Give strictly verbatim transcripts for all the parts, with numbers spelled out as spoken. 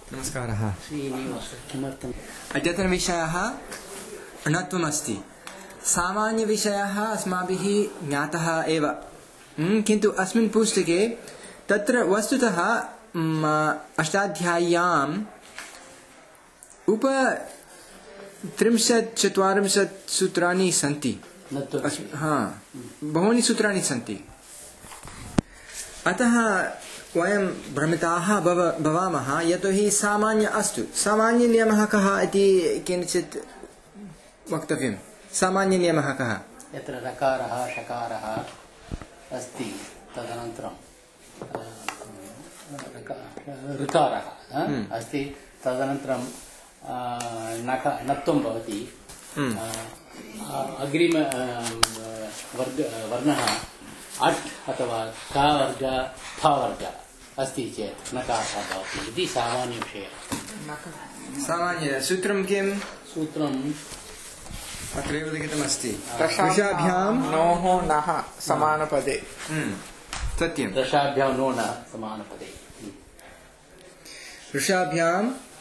नमस्कारः। अद्यतनविषयः णत्वमस्ति। सामान्यविषयः अस्माभिः ज्ञातः एव, किन्तु अस्मिन् पुस्तके तत्र वस्तुतः अष्टाध्याय्याम् उप त्रिंशत् चत्वारिंशत् सूत्राणि सन्ति। हाँ, बहूनि सूत्राणि सन्ति। अतः वयं भ्रमिताः भव भवामः यतोहि सामान्य अस्तु सामान्यनियमः कः इति किञ्चित् वक्तव्यं। सामान्यनियमः कः? यत्र रकारः षकारः अस्ति तदनन्तरं ऋकारः अस्ति तदनन्तरं नक नत्वं भवति। अग्रिम वर्ग वर्णः अट् अथवा का वर्ग फ वर्ग अस्ति चेत् नकारः भवति इति सामान्यविषयः। सामान्य सूत्रं किं? सूत्रम् अत्रैव लिखितमस्ति। दशाभ्यां नोः नः समानपदे। सत्यं। दशाभ्यां नो न समानपदे। दशाभ्यां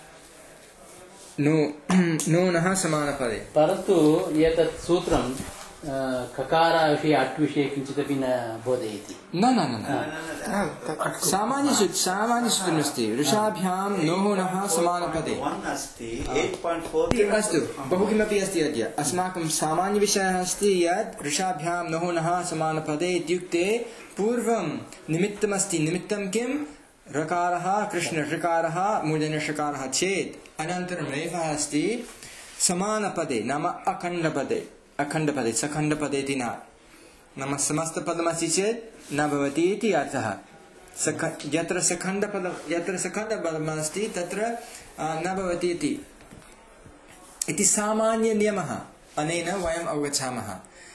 नो नो नः समानपदे। परन्तु एतत् सूत्रं ककारविषये अट् विषये किञ्चिदपि न बोधयति। न न न सामान्य सामान्य सूत्रमस्ति। ऋषाभ्यां नोः नः समानपदे अस्तु। बहु किमपि अस्ति। अद्य अस्माकं सामान्यविषयः अस्ति यत् ऋषाभ्यां नोः नः समानपदे इत्युक्ते पूर्वं निमित्तमस्ति। निमित्तं किं? ऋकारः कृष्ण ऋकारः मूर्धन्यषकारः चेत् अनन्तरं रेफः अस्ति समानपदे नाम अखण्डपदे। अखण्डपदे सखण्डपदे इति न, नाम समस्तपदमस्ति चेत् न भवति इति अर्थः। सख यत्र सखण्डपद यत्र सखण्डपदमस्ति तत्र न भवति इति इति सामान्यनियमः। अनेन वयम् अवगच्छामः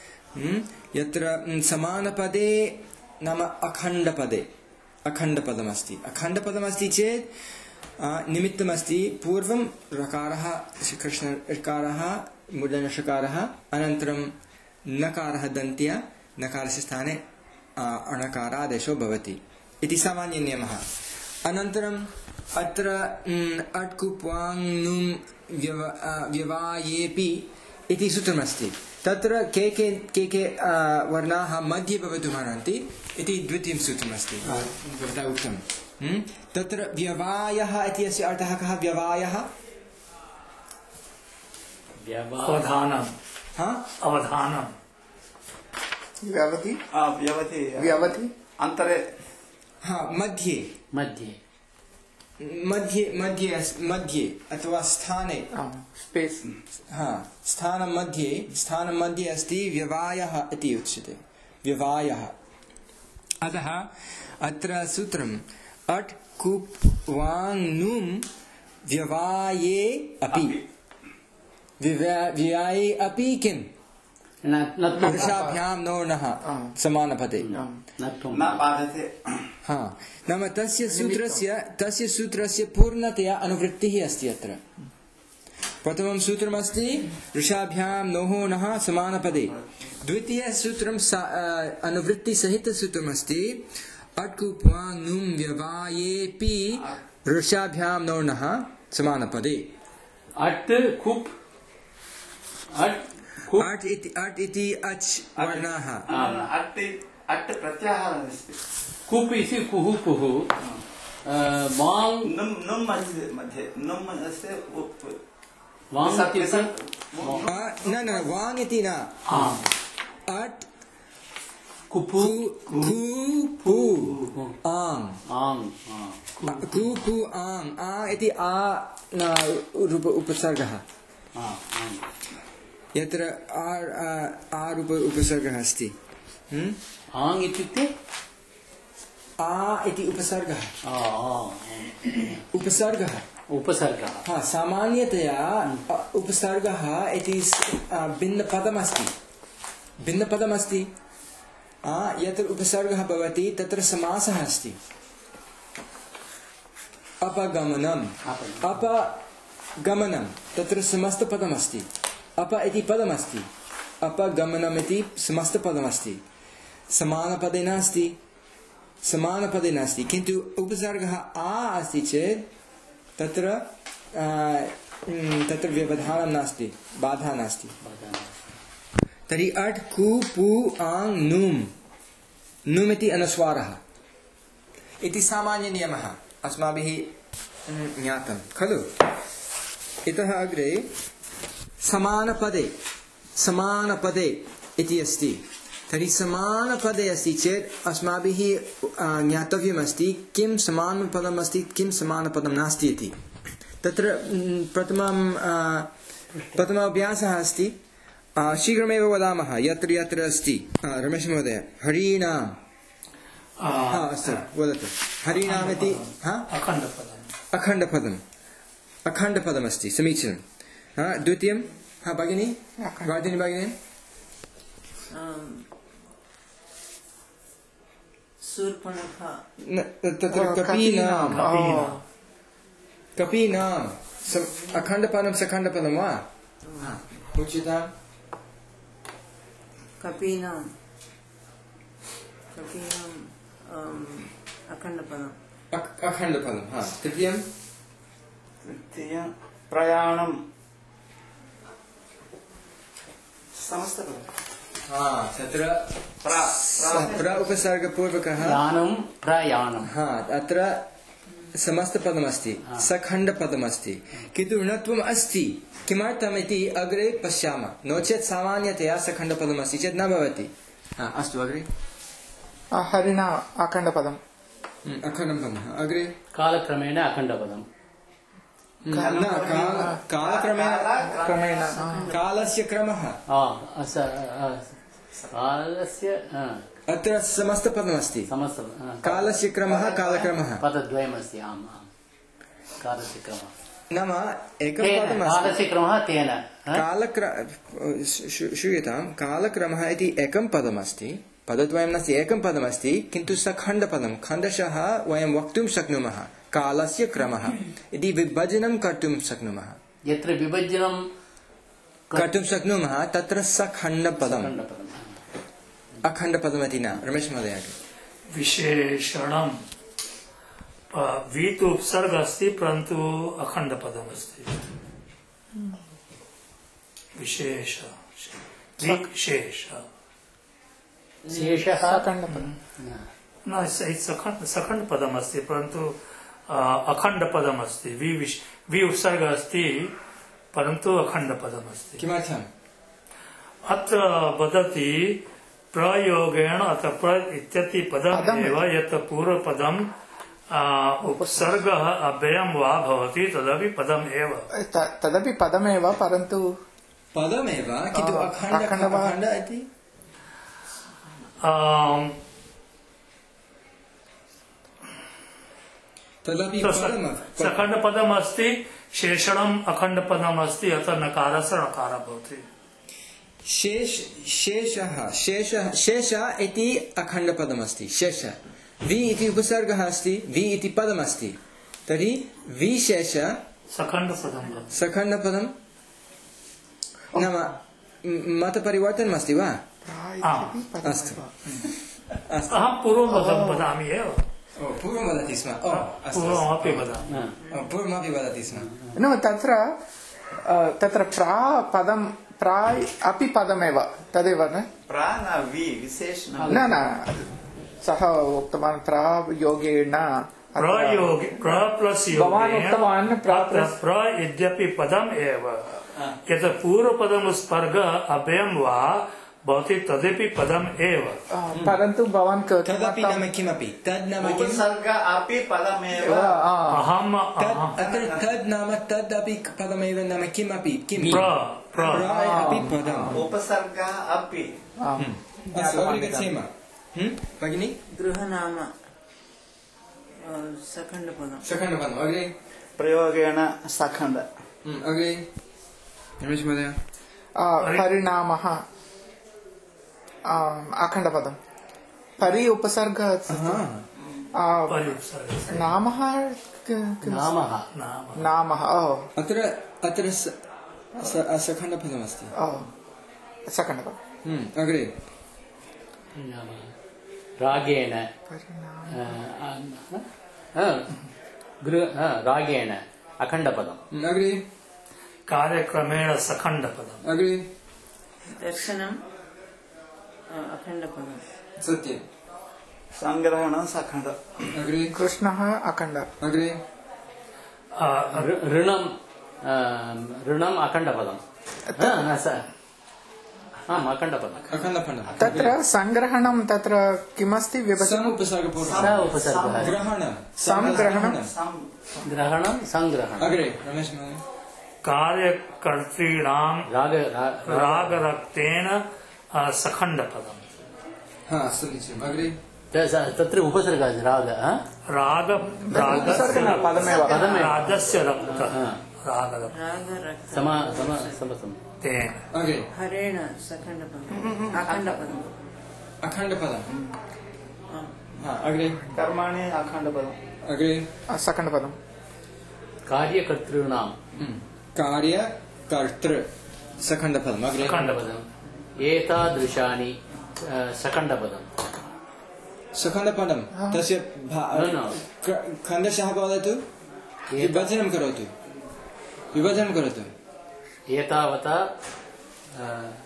यत्र समानपदे नाम अखण्डपदे अखण्डपदमस्ति। अखण्डपदमस्ति चेत् निमित्तमस्ति पूर्वं ऋकारः कृष्ण ऋकारः मूर्धन्यषकारः अनन्तरं नकारः दन्त्य नकारस्य स्थाने अणकारादेशो भवति इति सामान्यनियमः। अनन्तरम् अत्र अट् कुप् वाङ् नुम् व्यवायेपि इति सूत्रमस्ति। तत्र के के के के वर्णाः मध्ये भवितुमर्हन्ति इति द्वितीयं सूत्रमस्ति। भवता उक्तं तत्र व्यवायः इति अस्य अर्थः कः? व्यवायः अवधानम्। अवधानम् व्यवधि व्यवधि व्यवधि अन्तरे मध्ये मध्ये मध्ये मध्ये मध्ये अथवा स्थाने स्पेस् स्थानं मध्ये स्थानं मध्ये अस्ति व्यवायः इति उच्यते। व्यवायः। अतः अत्र सूत्रम् अट् कुप् वाङ् नुम् व्यवाये अपि। व्यवाये अपि किम्? ऋषाभ्यां नो नः समानपदे नाम तस्य सूत्रस्य तस्य सूत्रस्य पूर्णतया अनुवृत्तिः अस्ति। अत्र प्रथमं सूत्रमस्ति ऋषाभ्यां नोः नः समानपदे। द्वितीयसूत्रं अनुवृत्तिसहितसूत्रमस्ति अट् कुप् वाङ् नुम् व्यवायेपि ऋषाभ्यां नो नः समानपदे। अट् कुप् अट् इति अट् इति अच् वर्णः। अट् प्रत्याहारः अस्ति। कुप् इति कुः कुः वाङ् नुम् नुम् मध्ये नुम् अस्ति वाङ् न न वाङ् इति न। अट् कुपु कु आङ् आङ् कु कु आङ् आ इति आ रूप उपसर्गः। यत्र आ रूप उपसर्गः अस्ति। आङ् इत्युक्ते आ इति उपसर्गः। उपसर्गः उपसर्गः। हाँ, सामान्यतया उपसर्गः इति भिन्नपदमस्ति। भिन्नपदमस्ति यत्र उपसर्गः भवति तत्र समासः अस्ति। अपगमनम् अपगमनं तत्र समस्तपदमस्ति। अप इति पदमस्ति। अपगमनम् इति समस्तपदमस्ति। समानपदे नास्ति। समानपदे नास्ति किन्तु उपसर्गः आ अस्ति चेत् तत्र तत्र व्यवधानं नास्ति, बाधा नास्ति। तर्हि अट् कु पु आङ् नुम् नुम् इति अनुस्वारः इति सामान्यनियमः अस्माभिः ज्ञातं खलु। इतः अग्रे समानपदे समानपदे इति अस्ति। तर्हि समानपदे अस्ति चेत् अस्माभिः ज्ञातव्यमस्ति किं समानपदम् अस्ति, किं समानपदं नास्ति इति। तत्र प्रथमं प्रथम अभ्यासः अस्ति, शीघ्रमेव वदामः यत्र यत्र अस्ति। रमेश महोदय, हरीणां हा अस्तु वदतु। हरीणाम् इति अखण्डपदम् अखण्डपदम् अखण्डपदमस्ति, समीचीनं। द्वितीयं हा भगिनी वादिनी भगिनी तत्र कपीनां कपीनां अखण्डपदं सखण्डपदं वा उच्यताम्। कपीनां कपीनां अखण्डपदम् अखण्डपदं हा। तृतीयं तृतीयं प्रयाणं समस्तपदं हा। तत्र प्रा प्र उपसर्गपूर्वकः यानं प्रयाणं हा। अत्र समस्तपदमस्ति, सखण्डपदमस्ति, किन्तु ऋणत्वम् अस्ति। किमर्थमिति अग्रे पश्यामः। नो चेत् सामान्यतया सखण्डपदमस्ति चेत् न भवति। अस्तु अग्रे हरिणा अखण्डपदम् अखण्डपदम् अग्रे कालक्रमेण अखण्डपदम् न कालक्रमेण क्रमेण कालस्य क्रमः कालस्य अत्र समस्तपदमस्ति। समस्त कालस्य क्रमः कालक्रमः पदद्वयमस्ति। आम् आम् कालस्य क्रमः नाम एकं पदमस्ति। कालस्य क्रमः तेन कालक्र श्रूयतां कालक्रमः इति एकं पदमस्ति, पदद्वयं नास्ति, एकं पदमस्ति, किन्तु सखण्डपदं। खण्डशः वयं वक्तुं शक्नुमः कालस्य क्रमः इति विभजनं कर्तुं शक्नुमः। यत्र विभजनं कर्तुं शक्नुमः तत्र सखण्डपदम् अखण्डपदमिति न। रमेश महोदय विशेषणं वीत उपसर्ग अस्ति परन्तु अखण्डपदमस्ति। विशेष विशेष शेषः अखण्डपदम् न सखण्ड सखण्डपदमस्ति परन्तु अखण्डपदमस्ति। वि वि उपसर्ग अस्ति परन्तु अखण्डपदमस्ति। किमर्थम्? अत्र वदति प्रयोगेण अथ प्र इत्यति पदमेव यत् पूर्वपदम् उपसर्गः अव्ययं वा भवति तदपि पदम् एव। तदपि पदमेव परन्तु पदमेव किन्तु अखण्ड इति तदपि सखण्डपदमस्ति, शेषणम् अखण्डपदमस्ति, अतः नकारस्य णकारः भवति। शेष शेषः शेषः शेष इति अखण्डपदमस्ति। शेष वि इति उपसर्गः अस्ति, वि इति पदमस्ति, तर्हि विशेष सखण्डपदं सखण्डपदं नाम मतपरिवर्तनमस्ति वा? अस्तु अस्तु अहं पूर्वं वदामि एव। पूर्वं वदति स्म। पूर्वमपि वदामि पूर्वमपि वदति स्म। न तत्र तत्र प्रा पदं प्रा अपि पदमेव तदेव न प्रा न वि विशेषणं न न सः उक्तवान् प्रा योगेन प्रयोगे प्र प्लस् भवान् उक्तवान् प्र यद्यपि पदम् एव यत् पूर्वपदं स्पर्ग अव्ययं वा भवति तदपि पदम् एव। परन्तु भवान् तदपि नाम किमपि तद् नाम किम्? उपसर्ग अपि पदमेव। अहम् अत्र तद् नाम तदपि पदमेव नाम किमपि किं? प्र प्र अपि पदम् उपसर्ग अपि। अग्रे गच्छेम भगिनि। गृहनाम सखण्डपदम् सखण्डपदम् अग्रे प्रयोगेण सखण्ड। अग्रे रमेश महोदय। परिणामः अखण्डपदं परि उपसर्ग नामः नामः अत्र अत्र सखण्डपदमस्ति। सखण्डपदम् अग्रे रागेण रागेण अखण्डपदम् अग्रे कार्यक्रमेण सखण्डपदम् अग्रे दर्शनम् अखण्डपदम् सत्यं सङ्ग्रहणं सखण्ड अग्रे कृष्णः अखण्ड अग्रे ऋ- ऋणम् अ, ऋणम् अखण्डपदम् न, स- आम् अखण्डपदम् अखण्डपदं तत्र सङ्ग्रहणं तत्र किमस्ति विभजनं समुपसर्गपूर्वं स उपसर्गः ग्रहणं संग्रहणं ग्रहणं सङ्ग्रहणम् अग्रे रमेश महोदय कार्यकर्तॄणां राग रा- रागरक्तेन अ, सखण्डपदम् हा समीचीनम् अग्रे त- स- तत्र उपसर्गः अस्ति, रागः राग उपसर्गः रागस्य पदमेव पदमेव रागस्य रक्तः हा। रागरक्तेन रागरक्त सम सम सम सम अग्रे हरेण सखण्डपदम् अखण्डपदम् अखण्डपदं हा अग्रे कर्माणि अखण्डपदम् अग्रे सखण्डपदं कार्यकर्तॄणां कार्यकर्तृ सखण्डपदम् अग्रे सखण्डपदम् एतादृशानि अ, सखण्डपदम् सखण्डपदं तस्य भा- न, न। क- खण्डशः वदतु विभजनं करोतु विभजनं करोतु एतावता अ,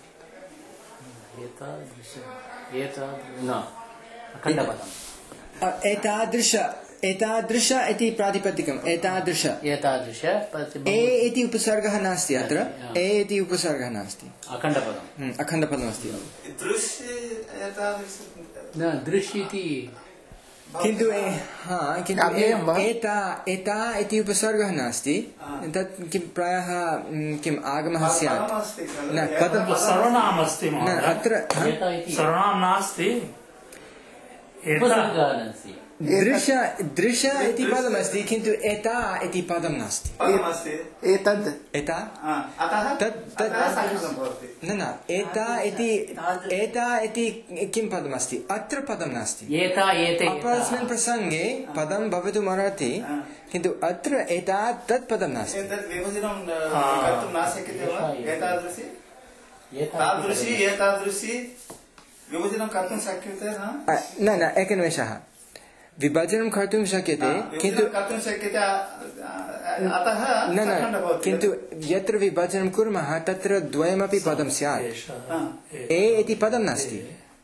एतादृश एतादृ न अखण्डपदम् अ, एतादृश एतादृश इति प्रातिपदिकम् एतादृश एतादृश ए इति उपसर्गः नास्ति अत्र ए इति उपसर्गः नास्ति अखण्डपदम् हम्म, अखण्डपदमस्ति दृश्य एतादृश न दृश् इति किन्तु ए- हा किन्तु अव्ययं वा? ए- एता एता इति उपसर्गः नास्ति तत् किं प्रायः हम्म, किम् आगमः स्यात् पदमस्ति खलु न पदं सर्वनामस्ति न महोदय अत्र हा? एता इति सर्वनाम नास्ति एता उपसर्गः नास्ति दृश दृश इति पदमस्ति किन्तु एता इति पदं नास्ति पदमस्ति एतद् एता हा, अतः तत्- तत्- अतः सखण्डं भवति न न एता इति एता इति किं पदमस्ति अत्र पदं नास्ति एता एते अपरस्मिन् प्रसङ्गे पदं भवितुम् अर्हति किन्तु अत्र एता तत् पदं नास्ति एतत् विभजनं अ, कर्तुं न शक्यते वा एतादृशी एता तादृशी एतादृशी विभजनं कर्तुं शक्यते न अ, न न एकनिमेषः विभजनं कर्तुं शक्यते किन्तु विभजनं कर्तुं शक्यते अ, अतः न न सखण्डः भवति किन्तु यत्र विभजनं कुर्मः तत्र द्वयमपि पदं स्यात् एषः हा। ए इति पदं नास्ति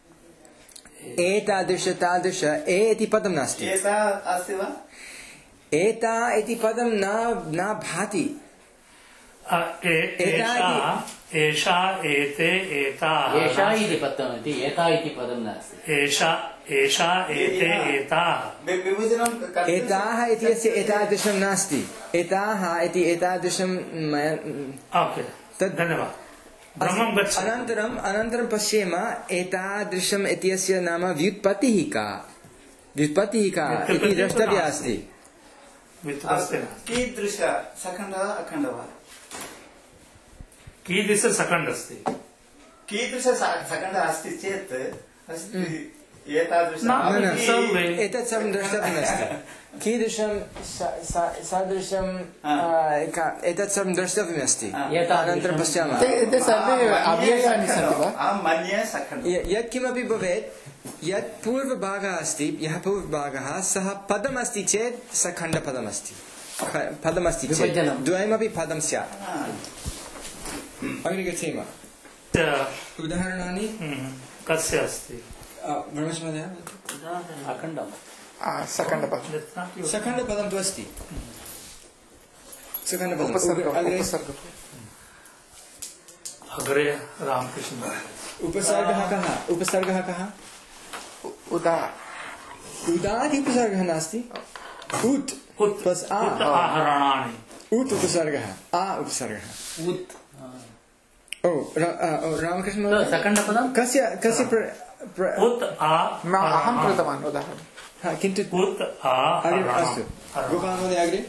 एतादृश तादृश ए इति पदं नास्ति एता अस्ति वा एता एता इति पदं न न भाति अ, ए- एषा एषा एते एताः एषा इति पदम् इति एता इति पदं नास्ति एषा एषा एते एताः वि- विभजनं कर्तुं एताः इत्यस्य एतादृशं नास्ति एताः इति एतादृशं मया ओके तद्- धन्यवादः ब्रह्मं गच्छति अनन्तरम् अनन्तरं पश्येम एतादृशम् इत्यस्य नाम व्युत्पत्तिः का व्युत्पत्तिः का इति व्युत्पत्तिः तु द्रष्टव्या नास्ति। अस्ति व्युत्पत्ति अस्ति। कीदृश सखण्डः अखण्डः वा कीदृश सखण्ड अस्ति कीदृश स- सखण्डः अस्ति चेत् अस्ति एतादृश न, न न सर्वे। एतत् सर्वं द्रष्टव्यमस्ति कीदृशं स- स- सदृशं हा। आ, का- एतत् सर्वं द्रष्टव्यमस्ति हा। अनन्तरं पश्यामः ते ते सर्वे अव्ययानि सन्ति वा अहं मन्ये सखण्डः य- यत्किमपि भवेत् यत् पूर्वभागः अस्ति यः पूर्वभागः सः पदमस्ति चेत् स खण्डपदमस्ति ख- पदमस्ति चेत् विभजनं। द्वयमपि पदं स्यात् हा। अग्रे गच्छेम उदाहरणानि हम्म, कस्य अस्ति अ, रमेश महोदय अखण्डम् आ, सखण्डपदं सखण्डपदं तु अस्ति सखण्डपदम् उपसर्ग अग्रे उपसर्ग अग्रे रामकृष्ण उपसर्गः कः उपसर्गः कः उ- उदा उदाति उपसर्गः नास्ति उत् उत् प्लस् आ उत् आहरणानि उत् उपसर्गः आ उपसर्गः उत् ओ रा- आ, ओ, रामकृष्ण महोदय सखण्डपदं कस्य कस्य प्र- प्र- उत् आ म- अहं कृतवान् उदाहरणं हा, किन्तु उत् अग्रे अस्तु आहरणम् गोपाल महोदय अग्रे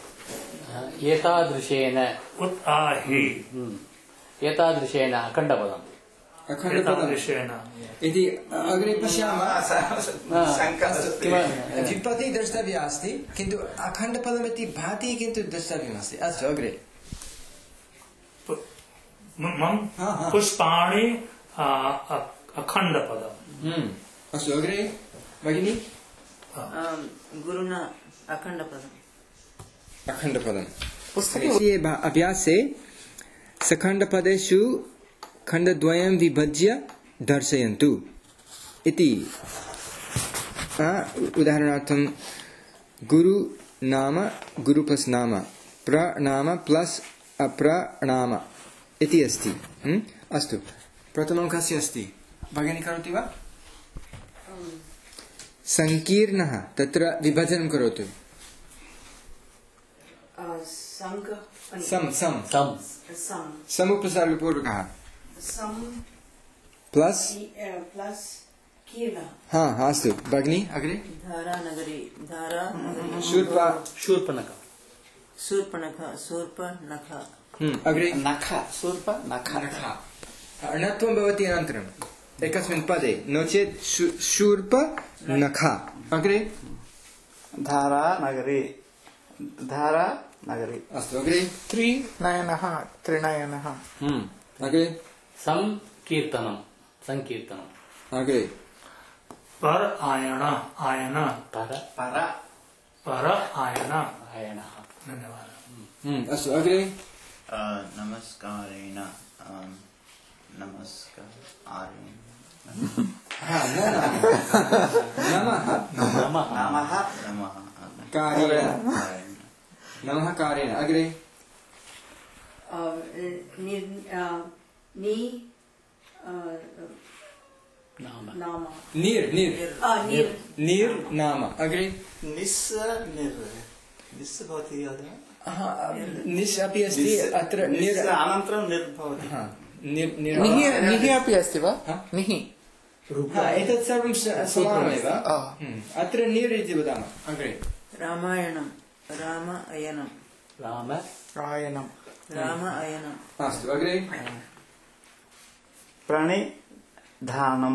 एतादृशेन उत् आ हि हम्म। एतादृशेन अखण्डपदम् अखण्डपदम् एतादृशेन इति अग्रे पश्यामः शङ्का अस्ति व्युत्पत्तिः द्रष्टव्या अस्ति किन्तु अखण्डपदमिति भाति किन्तु द्रष्टव्यमस्ति अस्तु अग्रे पु- म- मम हा, हा। पुष्पाणि आ, अ- अखण्डपदम् अस्तु अग्रे भगिनी आम्, गुरुणा अखण्डपदम् अखण्डपदम् पुस्तके ये भा- अभ्यासे सखण्डपदेषु खण्डद्वयं विभज्य दर्शयन्तु इति। आ, उदाहरणार्थं गुरु नाम गुरु प्लस नाम प्रनाम प्लस अप्रनाम इति अस्ति। हम्म? अस्तु, प्रथमं कस्य अस्ति? भगिनी करोति वा? संकीर्णः, तत्र विभजनं करोतु। संग सम सम सम सम समुपसर्गपूर्वकः सम प्लस प्लस कीर्ण हाँ हाँ अस्तु भगिनी अग्रे। धारा नगरी धारा नगरी शूर्पा शूर्पणखा शूर्पणख शूर्पणख हम्म अग्रे नख शूर्प नख नखा अणत्वं भवति अनन्तरम् एकस्मिन् पदे, नो चेत् शू- शूर्प नखा। अग्रे धारा नगरी धारा नगरी अस्तु अग्रे त्रिनयनः त्रिनयनः हम्म अग्रे संकीर्तनं संकीर्तनम् अग्रे पर आयण आयन पर पर पर आयन आयणः धन्यवाद। हम्म अस्तु अग्रे अ, नमस्कारेण अम, नमस्कारेण हाँ न न नमः नमः नमः नमः कारेण कारेण। नमः कारेण। अग्रे नी नाम नाम नीर् नीर् आ, नीर् नीर् नाम। अग्रे निस् निर् निस् भवति हाँ निस् अपि अस्ति अत्र निस् निर् अनन्तरं निर् भवति हाँ निर् निर् निः निः अपि अस्ति वा हा? निः हाँ एतत् सर्वं स- समानमेव। आ, हम्म, अत्र निर् इति वदामः। अग्रे रामायणं राम अयनं राम रायणं राम अयनं अस्तु अग्रे प्रणिधानं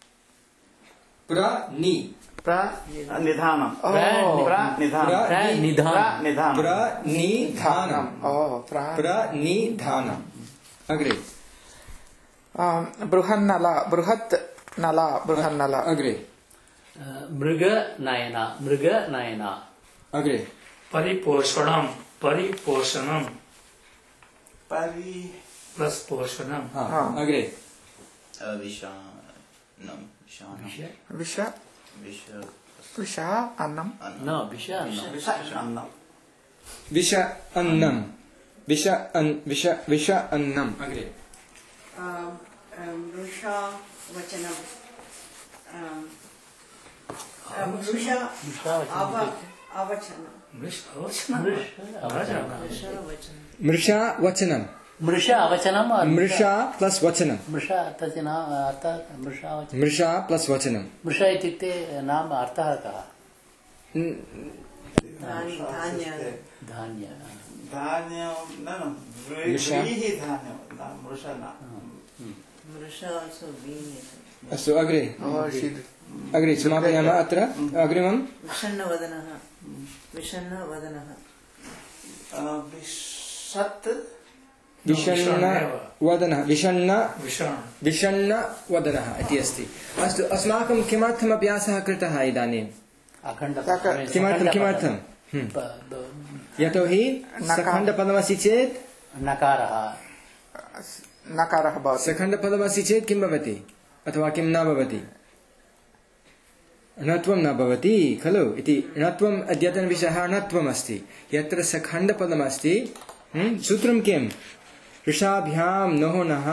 प्रनि प्रनिधानं ओ, प्रनिधानं निधान प्रनिधानं प्रनिधानम् ओ प्रा प्रनिधानम्। अग्रे आम्, बृहन्नला बृहत् नला बृहन्नला अग्रे मृग नयना मृग नयना अग्रे परिपोषणम परिपोषणम परि प्लस पोषणम हाँ हाँ। अग्रे विषानं विषानं विष विष विष अन्नं न विष न विषान्नं विष अन्नम् विष अन् विष विष अन्नम्। अग्रे वृषा वचनं वृषा अव अवचनं मृषा वचनम् मृष अवचनम मृषा प्लस् वचनम् मृष तस्य नाम अर्थः मृषा वचनं मृषा प्लस् वचनम् मृष इत्युक्ते नाम अर्थः कः धान्य धान्य धान्यं न न मृषा? व्रीहिः धान्यं न मृषा न वृषा also being अस्तु अग्रे ओ, शीघ्र। अग्रे समापयामः अत्र अग्रिमम् विषण्णवदनः विषण्णवदनः विषत् विषण्ण वदनः विषण्ण विषाण विषण्ण वदनः इति अस्ति। अस्तु अस्माकं किमर्थम् अभ्यासः कृतः इदानीम्? अखण्ड किमर्थं किमर्थं यतोहि सखण्डपदमस्ति चेत् नकारः नकारः भवति सखण्डपदमस्ति चेत् किं भवति अथवा किं न भवति? णत्वं न भवति खलु इति। णत्वम् अद्यतनविषयः णत्वम् अस्ति। यत्र सखण्डपदमस्ति सूत्रं किं? ऋषाभ्यां नोः नः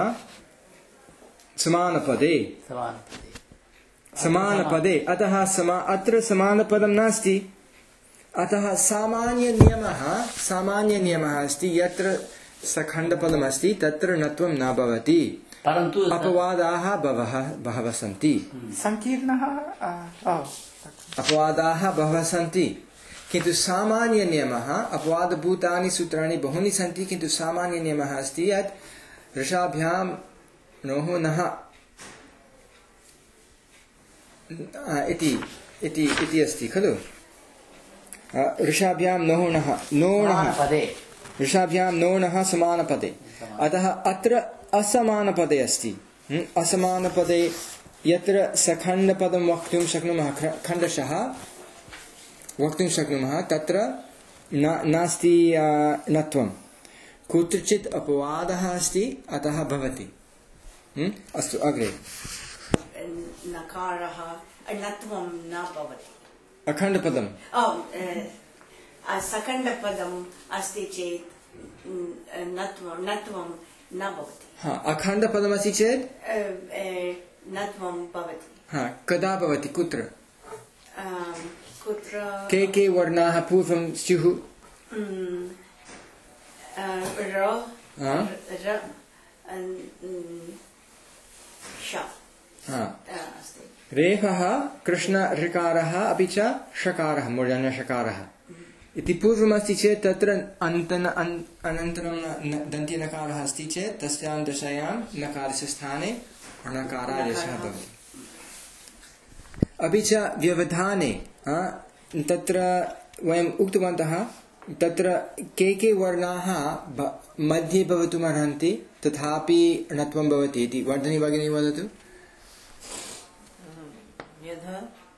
समानपदे समानपदे समानपदे अतः समा अत्र समानपदं नास्ति। अतः सामान्यनियमः सामान्यनियमः अस्ति यत्र सखण्डपदमस्ति तत्र णत्वं न भवति, परन्तु अपवादाः बहवः बहवः सन्ति। सङ्कीर्णः आ, ओ, अपवादाः बहवः सन्ति किन्तु सामान्यनियमः अपवादभूतानि सूत्राणि बहूनि सन्ति किन्तु सामान्यनियमः अस्ति यत् ऋषाभ्यां नोः नः इति इति इति अस्ति खलु। ऋषाभ्यां नोः नः नोणः समानपदे ऋषाभ्यां नोणः समानपदे अतः अत्र असमानपदे अस्ति। असमानपदे यत्र सखण्डपदं वक्तुं शक्नुमः खण्डशः वक्तुं शक्नुमः तत्र न नास्ति नत्वं कुत्रचित् अपवादः अस्ति अतः भवति अस्तु अग्रे नकारः नत्वं न भवति अखण्डपदं सकण्डपदम् अस्ति चेत् नत्वं नत्वं न भवति हा अखण्डपदमस्ति चेत् नत्वं भवति हा कदा भवति कुत्र कुत्र के के वर्णाः पूर्वं स्युः र हा र श अस्ति रेफः कृष्ण ऋकारः अपि च षकारः मूर्धन्यषकारः इति पूर्वमस्ति चेत् तत्र अन्तन अनन्तरं दन्त्यनकारः अस्ति चेत् तस्यां दशायां नकारस्य स्थाने णकारादेशः भवति अपि च व्यवधाने तत्र वयम् उक्तवन्तः तत्र के के वर्णाः मध्ये भवितुम् अर्हन्ति तथापि णत्वं भवति इति वर्धनी भगिनी वदतु यथा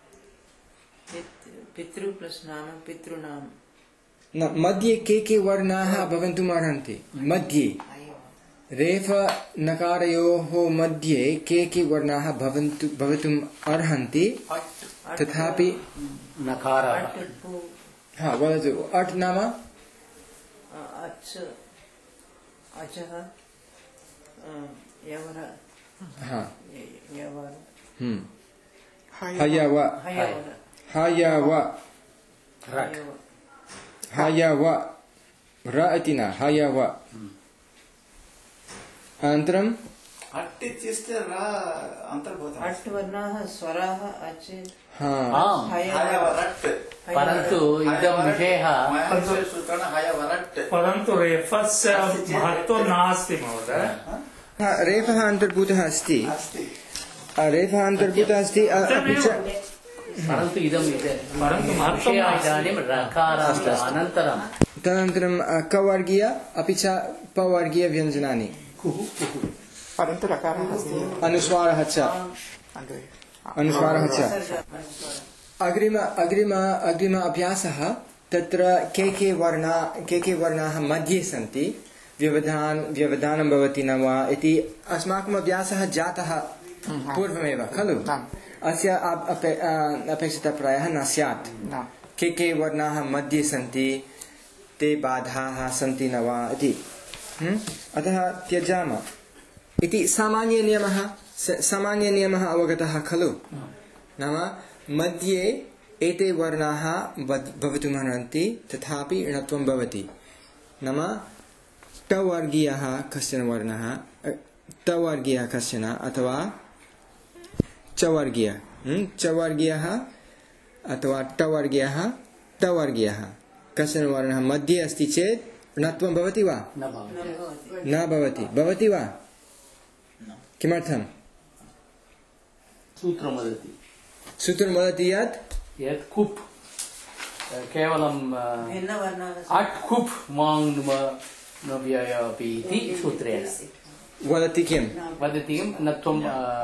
पितृ प्लस नाम पितॄणां न मध्ये के के वर्णाः भवितुम् अर्हन्ति मध्ये रेफ नकारयोः मध्ये के के वर्णाः भवन्तु भवितुम् अर्हन्ति तथापि नकारः हा वदतु अट् नाम अच् अचः यवर हा यवर हम्म हयव हयव हयव र इति न हयव अनन्तरं अट् इत्युक्ते र अन्तर्भूतम् अट् वर्णाः स्वराः अच् हा हयवरट् परन्तु इदं विषयः सूत्रेण हयवरट् परन्तु रेफस्य महत्त्वं नास्ति महोदय हा रेफः अन्तर्भूतः अस्ति रेफः अन्तर्भूतः अस्ति अपि च परन्तु इदं परन्तु विषयः इदानीं रकारात् अनन्तरं तदनन्तरं कवर्गीय अपि च पवर्गीयव्यञ्जनानि परन्तु रकारः अस्ति अनुस्वारः च अग्रे अनुस्वारः च अग्रिम अग्रिम अग्रिम अभ्यासः तत्र के के वर्णा के के वर्णाः मध्ये सन्ति व्यवधान व्यवधानं भवति न वा इति अस्माकम् अभ्यासः जातः पूर्वमेव खलु अस्य अपेक्षितप्रायः न स्यात् के के वर्णाः मध्ये सन्ति ते बाधाः सन्ति न वा इति अतः त्यजामः इति सामान्यनियमः सामान्यनियमः अवगतः खलु नाम मध्ये एते वर्णाः भवितुम् अर्हन्ति तथापि णत्वं भवति नाम टवर्गीयः कश्चन वर्णः टवर्गीयः कश्चन अथवा चवर्गीयः चवर्गीयः अथवा टवर्गीयः टवर्गीयः कश्चन वर्णः मध्ये अस्ति चेत् णत्वं भवति वा न भवति भवति वा किमर्थं सूत्रं वदति सूत्रं वदति यत् यत् कुप् केवलं भिन्नवर्णाः अट् कुप् माङ् नव्ययपि इति सूत्रेण वदति किं वदति किं नत्वं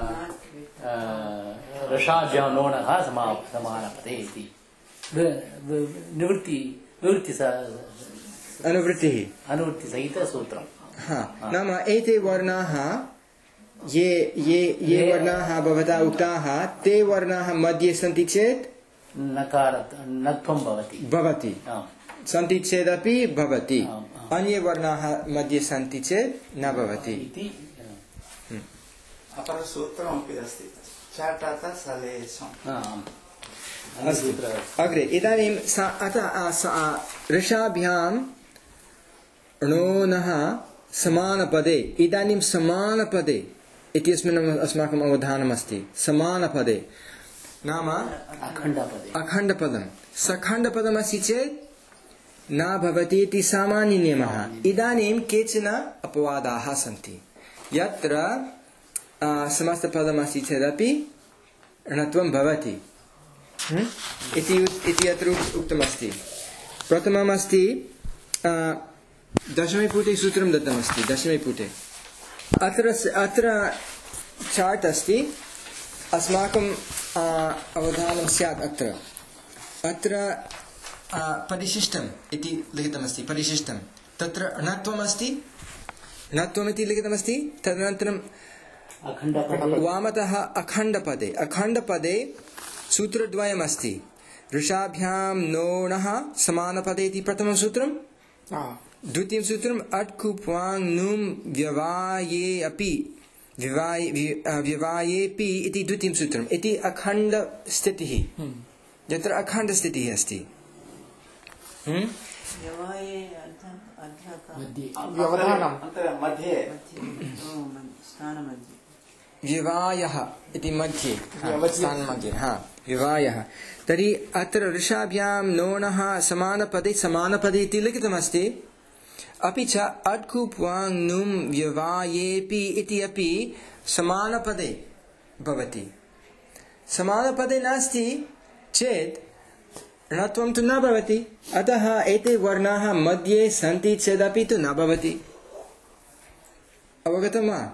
रसाज्ञानोणः समा समानपदे इति निवृत्ति निवृत्ति अनुवृत्तिः अनुवृत्तिसहितसूत्रं हा नाम एते वर्णाः ये ये ये वर्णाः भवता उक्ताः ते वर्णाः मध्ये सन्ति चेत् नकार नत्वं भवति भवति सन्ति चेदपि भवति अन्ये वर्णाः मध्ये सन्ति चेत् न भवति इति अपरसूत्रमपि अस्ति चाटात सलेशम् अस्तु अग्रे इदानीं अतः ऋषाभ्यां णोनः समानपदे इदानीं समानपदे इत्यस्मिन् अस्माकम् अवधानमस्ति समानपदे नाम अखण्डपदे अखण्डपदं सखण्डपदमस्ति चेत् न भवति इति सामान्यनियमः इदानीं केचन अपवादाः सन्ति यत्र समस्तपदमस्ति चेदपि णत्वं भवति इति अत्र उक्तमस्ति प्रथममस्ति दशमे पुटे सूत्रं दत्तमस्ति दशमे पुटे अत्र अत्र चार्ट् अस्ति अस्माकम् अवधानं स्यात् अत्र अत्र परिशिष्टम् इति लिखितमस्ति परिशिष्टं तत्र णत्वमस्ति णत्वमिति लिखितमस्ति तदनन्तरं वामतः अखण्डपदे अखण्डपदे सूत्रद्वयमस्ति ऋषाभ्यां नोणः समानपदे इति प्रथमं सूत्रं द्वितीयं सूत्रम् अट्कुप्वाङ् नुं व्यवाये अपि व्यवायेपि इति द्वितीयं सूत्रम् इति अखण्डस्थितिः यत्र अखण्डस्थितिः अस्ति व्यवायः इति मध्ये स्थानमध्ये हा व्यवायः तर्हि अत्र ऋषाभ्यां नोणः समानपदे समानपदे इति लिखितमस्ति अपि च अट्कुप्वाङ् नुं व्यवायेपि इति अपि समानपदे भवति समानपदे नास्ति चेत् णत्वं तु न भवति अतः एते वर्णाः मध्ये सन्ति चेदपि तु न भवति अवगतं वा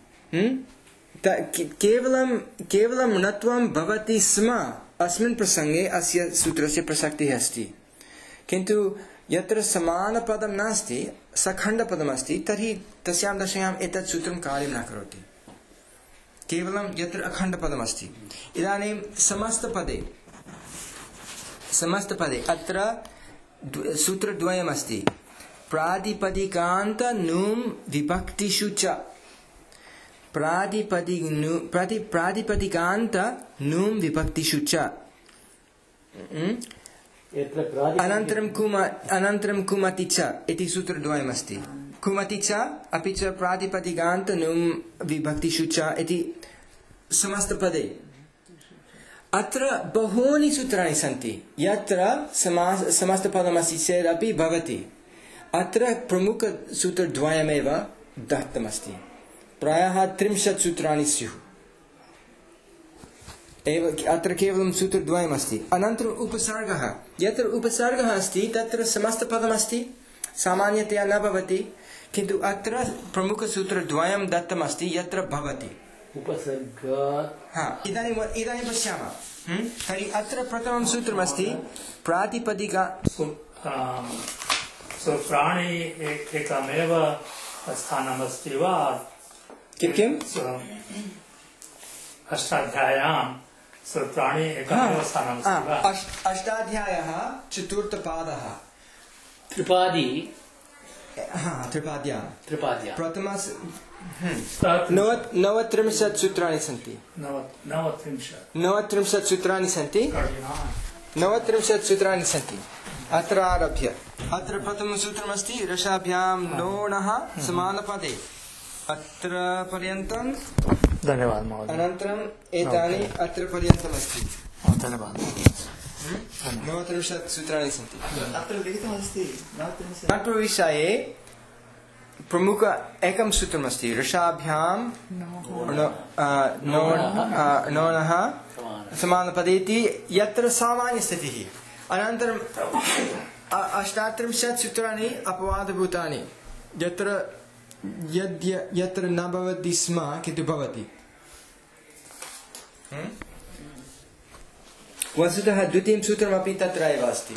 केवलं केवलं णत्वं भवति स्म अस्मिन् प्रसंगे अस्य सूत्रस्य प्रसक्तिः अस्ति किन्तु यत्र समानपदं नास्ति सखण्डपदमस्ति तर्हि तस्यां दशायाम् एतत् सूत्रं कार्यं न करोति केवलं यत्र अखण्डपदमस्ति इदानीं समस्तपदे समस्तपदे अत्र सूत्रद्वयमस्ति प्रातिपदिकान्त नुं विभक्तिषु च प्रातिपदि नु प्रति प्रातिपदिकान्त नुं विभक्तिषु च अनन्तरं कुम अनन्तरं कुमति च इति सूत्रद्वयमस्ति कुमति च अपि च प्रातिपदिकान्त नुं विभक्तिषु च इति समस्तपदे अत्र बहूनि सूत्राणि सन्ति यत्र समास समस्तपदमस्ति चेदपि भवति अत्र प्रमुखसूत्रद्वयमेव दत्तमस्ति प्रायः त्रिंशत् सूत्राणि स्युः एव अत्र केवलं सूत्रद्वयमस्ति अनन्तरम् उपसर्गः यत्र उपसर्गः अस्ति तत्र समस्तपदमस्ति सामान्यतया न भवति किन्तु अत्र प्रमुखसूत्रद्वयं दत्तमस्ति यत्र भवति उपसर्ग हा इदानीं इदानीं पश्यामः तर्हि अत्र प्रथमं सूत्रमस्ति प्रातिपदिका सूत्राणि एकमेव स्थानमस्ति वा किं किम् अष्टाध्याय्यां सूत्राणि एकमेव स्थानमस्ति वा अष्टाध्यायः चतुर्थपादः त्रिपादी त्रिपाद्या त्रिपाद्या प्रथम नवत्रिंशत् सूत्राणि सन्ति नवत्रिंशत् नवत्रिंशत् सूत्राणि सन्ति नवत्रिंशत् सूत्राणि सन्ति अत्र आरभ्य अत्र प्रथमं सूत्रमस्ति रसाभ्यां नोणः समानपदे अत्र पर्यन्तं धन्यवादः महोदय अनन्तरम् एतानि अत्र पर्यन्तमस्ति धन्यवादः नवत्रिंशत् सूत्राणि सन्ति अत्र लिखितमस्ति नाट्यविषये प्रमुख एकं सूत्रमस्ति ऋषाभ्यां नोणः समानपदे इति यत्र सामान्यस्थितिः अनन्तरम् अष्टात्रिंशत् सूत्राणि अपवादभूतानि यत्र यद्य यत्र न भवति स्म किन्तु भवति वस्तुतः द्वितीयं सूत्रमपि तत्र एव अस्ति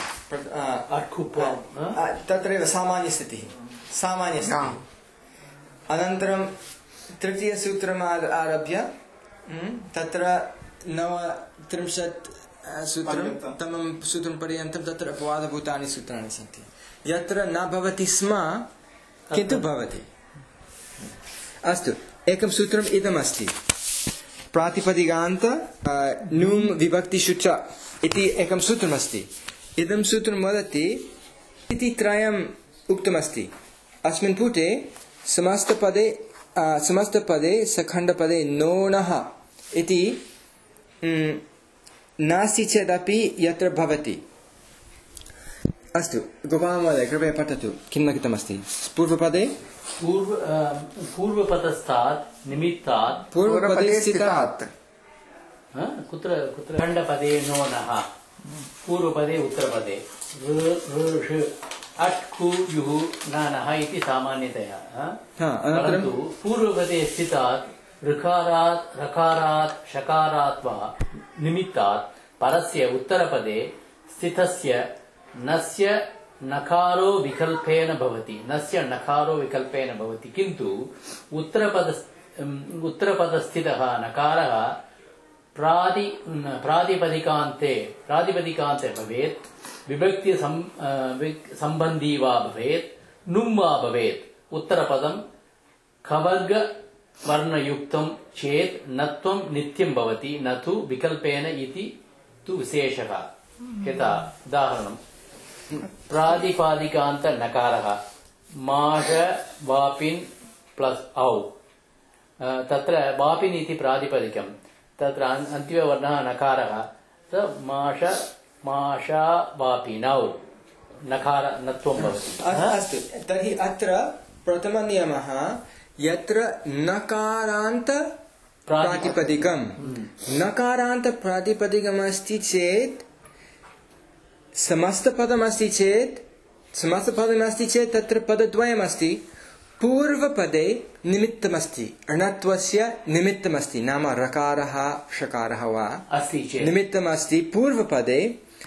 तत्रैव सामान्यस्थितिः सामान्यस्थितिः अनन्तरं तृतीयसूत्रम् आरभ्य तत्र नवत्रिंशत् सूत्रं तमं सूत्रं पर्यन्तं तत्र अपवादभूतानि सूत्राणि सन्ति यत्र न भवति स्म किन्तु भवति अस्तु एकं सूत्रम् इदमस्ति प्रातिपदिकान्त नुं विभक्तिषु च इति एकं सूत्रमस्ति इदं सूत्रं वदति इति त्रयम् उक्तमस्ति अस्मिन् पुटे समस्तपदे समस्तपदे सखण्डपदे नोणः इति नास्ति चेदपि यत्र भवति अस्तु गोपाल महोदय कृपया पठतु किं लिखितमस्ति पूर्वपदे पूर्व पूर्वपदस्थात् निमित्तात् पूर्वपदे स्थितात् कुत्र कुत्र खण्डपदे नोनः पूर्वपदे उत्तरपदे ऋ अट् कु युः नानः इति सामान्यतया परन्तु पूर्वपदे स्थितात् ऋकारात् रकारात् शकारात् वा निमित्तात् परस्य उत्तरपदे स्थितस्य नस्य नकारो विकल्पेन भवति नस्य नकारो विकल्पेन भवति किन्तु उत्तरपद उत्तरपदस्थितः नकारः प्रादि प्रातिपदिकान्ते प्रातिपदिकान्ते भवेत् विभक्ति सम्बन्धी वा भवेत् नुम् वा भवेत् उत्तरपदं खवर्ग वर्णयुक्तं चेत् नत्वं नित्यं भवति न तु विकल्पेन इति तु विशेषः यथा उदाहरणं प्रातिपादिकान्त नकारः माष वापिन् प्लस् औ तत्र वापिन् इति प्रातिपदिकं तत्र अन्तिमवर्णः नकारः माष माषा वापिनौ नकार नत्वं भवति अस्तु तर्हि अत्र प्रथमनियमः यत्र नकारान्त प्रातिपदिकं नकारान्त प्रातिपदिकम् अस्ति चेत् समस्तपदमस्ति चेत् समस्तपदमस्ति चेत् तत्र पदद्वयमस्ति पूर्वपदे निमित्तमस्ति णत्वस्य निमित्तमस्ति नाम रकारः षकारः वा अस्ति चेत् निमित्तमस्ति पूर्वपदे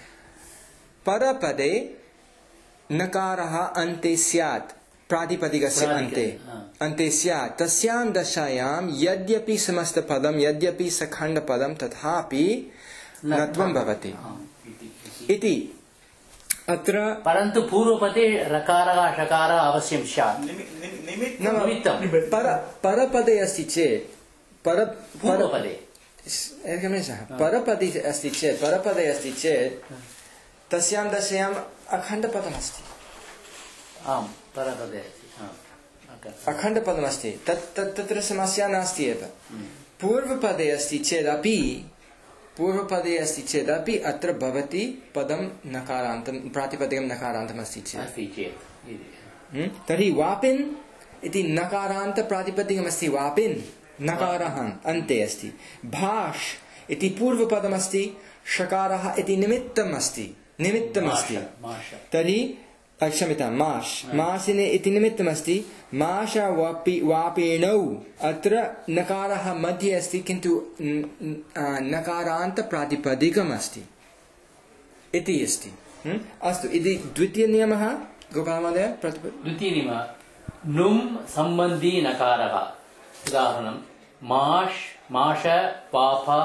परपदे नकारः अन्ते स्यात् प्रातिपदिकस्य अन्ते अन्ते स्यात् तस्यां दशायां यद्यपि समस्तपदं यद्यपि सखण्डपदं तथापि नत्वं भवति इति अत्र परन्तु पूर्वपदे रकारः षकारः अवश्यं स्यात् निमित्तं पर परपदे अस्ति चेत् पर पूर्वपदे एकनिमेषः परपदे अस्ति चेत् परपदे अस्ति चेत् तस्यां दशायाम् अखण्डपदमस्ति आम् परपदे अखण्डपदमस्ति तत् तत्र समस्या नास्ति एव पूर्वपदे अस्ति चेदपि पूर्वपदे अस्ति चेदपि अत्र भवति पदं नकारान्तं प्रातिपदिकं नकारान्तमस्ति चेत् तर्हि वापिन् इति नकारान्त प्रातिपदिकमस्ति वापिन् नकारः अन्ते अस्ति भाष् इति पूर्वपदमस्ति षकारः इति निमित्तम् अस्ति निमित्तमस्ति तर्हि क्षम्यतां माश् मासिने इति निमित्तमस्ति माश वापि वापेणौ अत्र नकारः मध्ये अस्ति किन्तु नकारान्त प्रातिपदिकम् अस्ति इति अस्ति अस्तु इति द्वितीयनियमः गोपालमहोदय द्वितीयनियमः नुम् सम्बन्धी नकारः उदाहरणं माश् माष वापा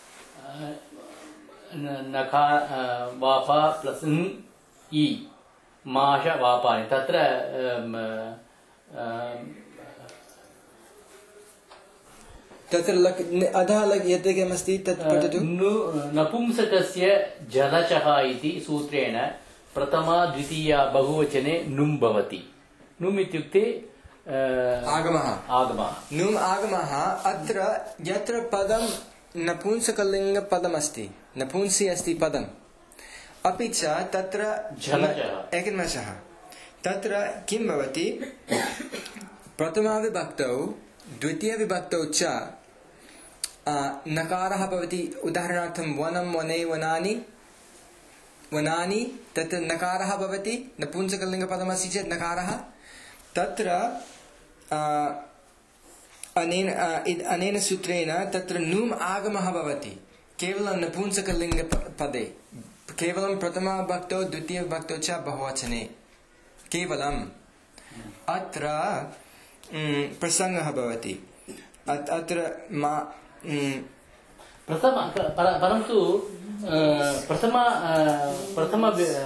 नकार वापा प्लस् न् इ माष वापानि तत्र तत्र अधः यत् किमस्ति तत् पठतु नपुंसकस्य जलचः इति सूत्रेण प्रथमा द्वितीया बहुवचने नुम् भवति नुम् इत्युक्ते आगमः आगमः नुम् आगमः अत्र यत्र पदं नपुंसकलिङ्गपदमस्ति नपुंसी अस्ति पदम् अपि च तत्र एकनिमेषः तत्र किं भवति प्रथमाविभक्तौ द्वितीयविभक्तौ च नकारः भवति उदाहरणार्थं वनं वने वनानि वनानि तत्र नकारः भवति नपुंसकलिङ्गपदमस्ति चेत् नकारः तत्र अनेन अनेन सूत्रेण तत्र नुम् आगमः भवति केवलं नपुंसकलिङ्गपदे केवलं प्रथमाविभक्तौ द्वितीयविभक्तौ च बहुवचने केवलम् अत्र प्रसङ्गः भवति अत्र मा प्रथम परन्तु प्रथम प्रथम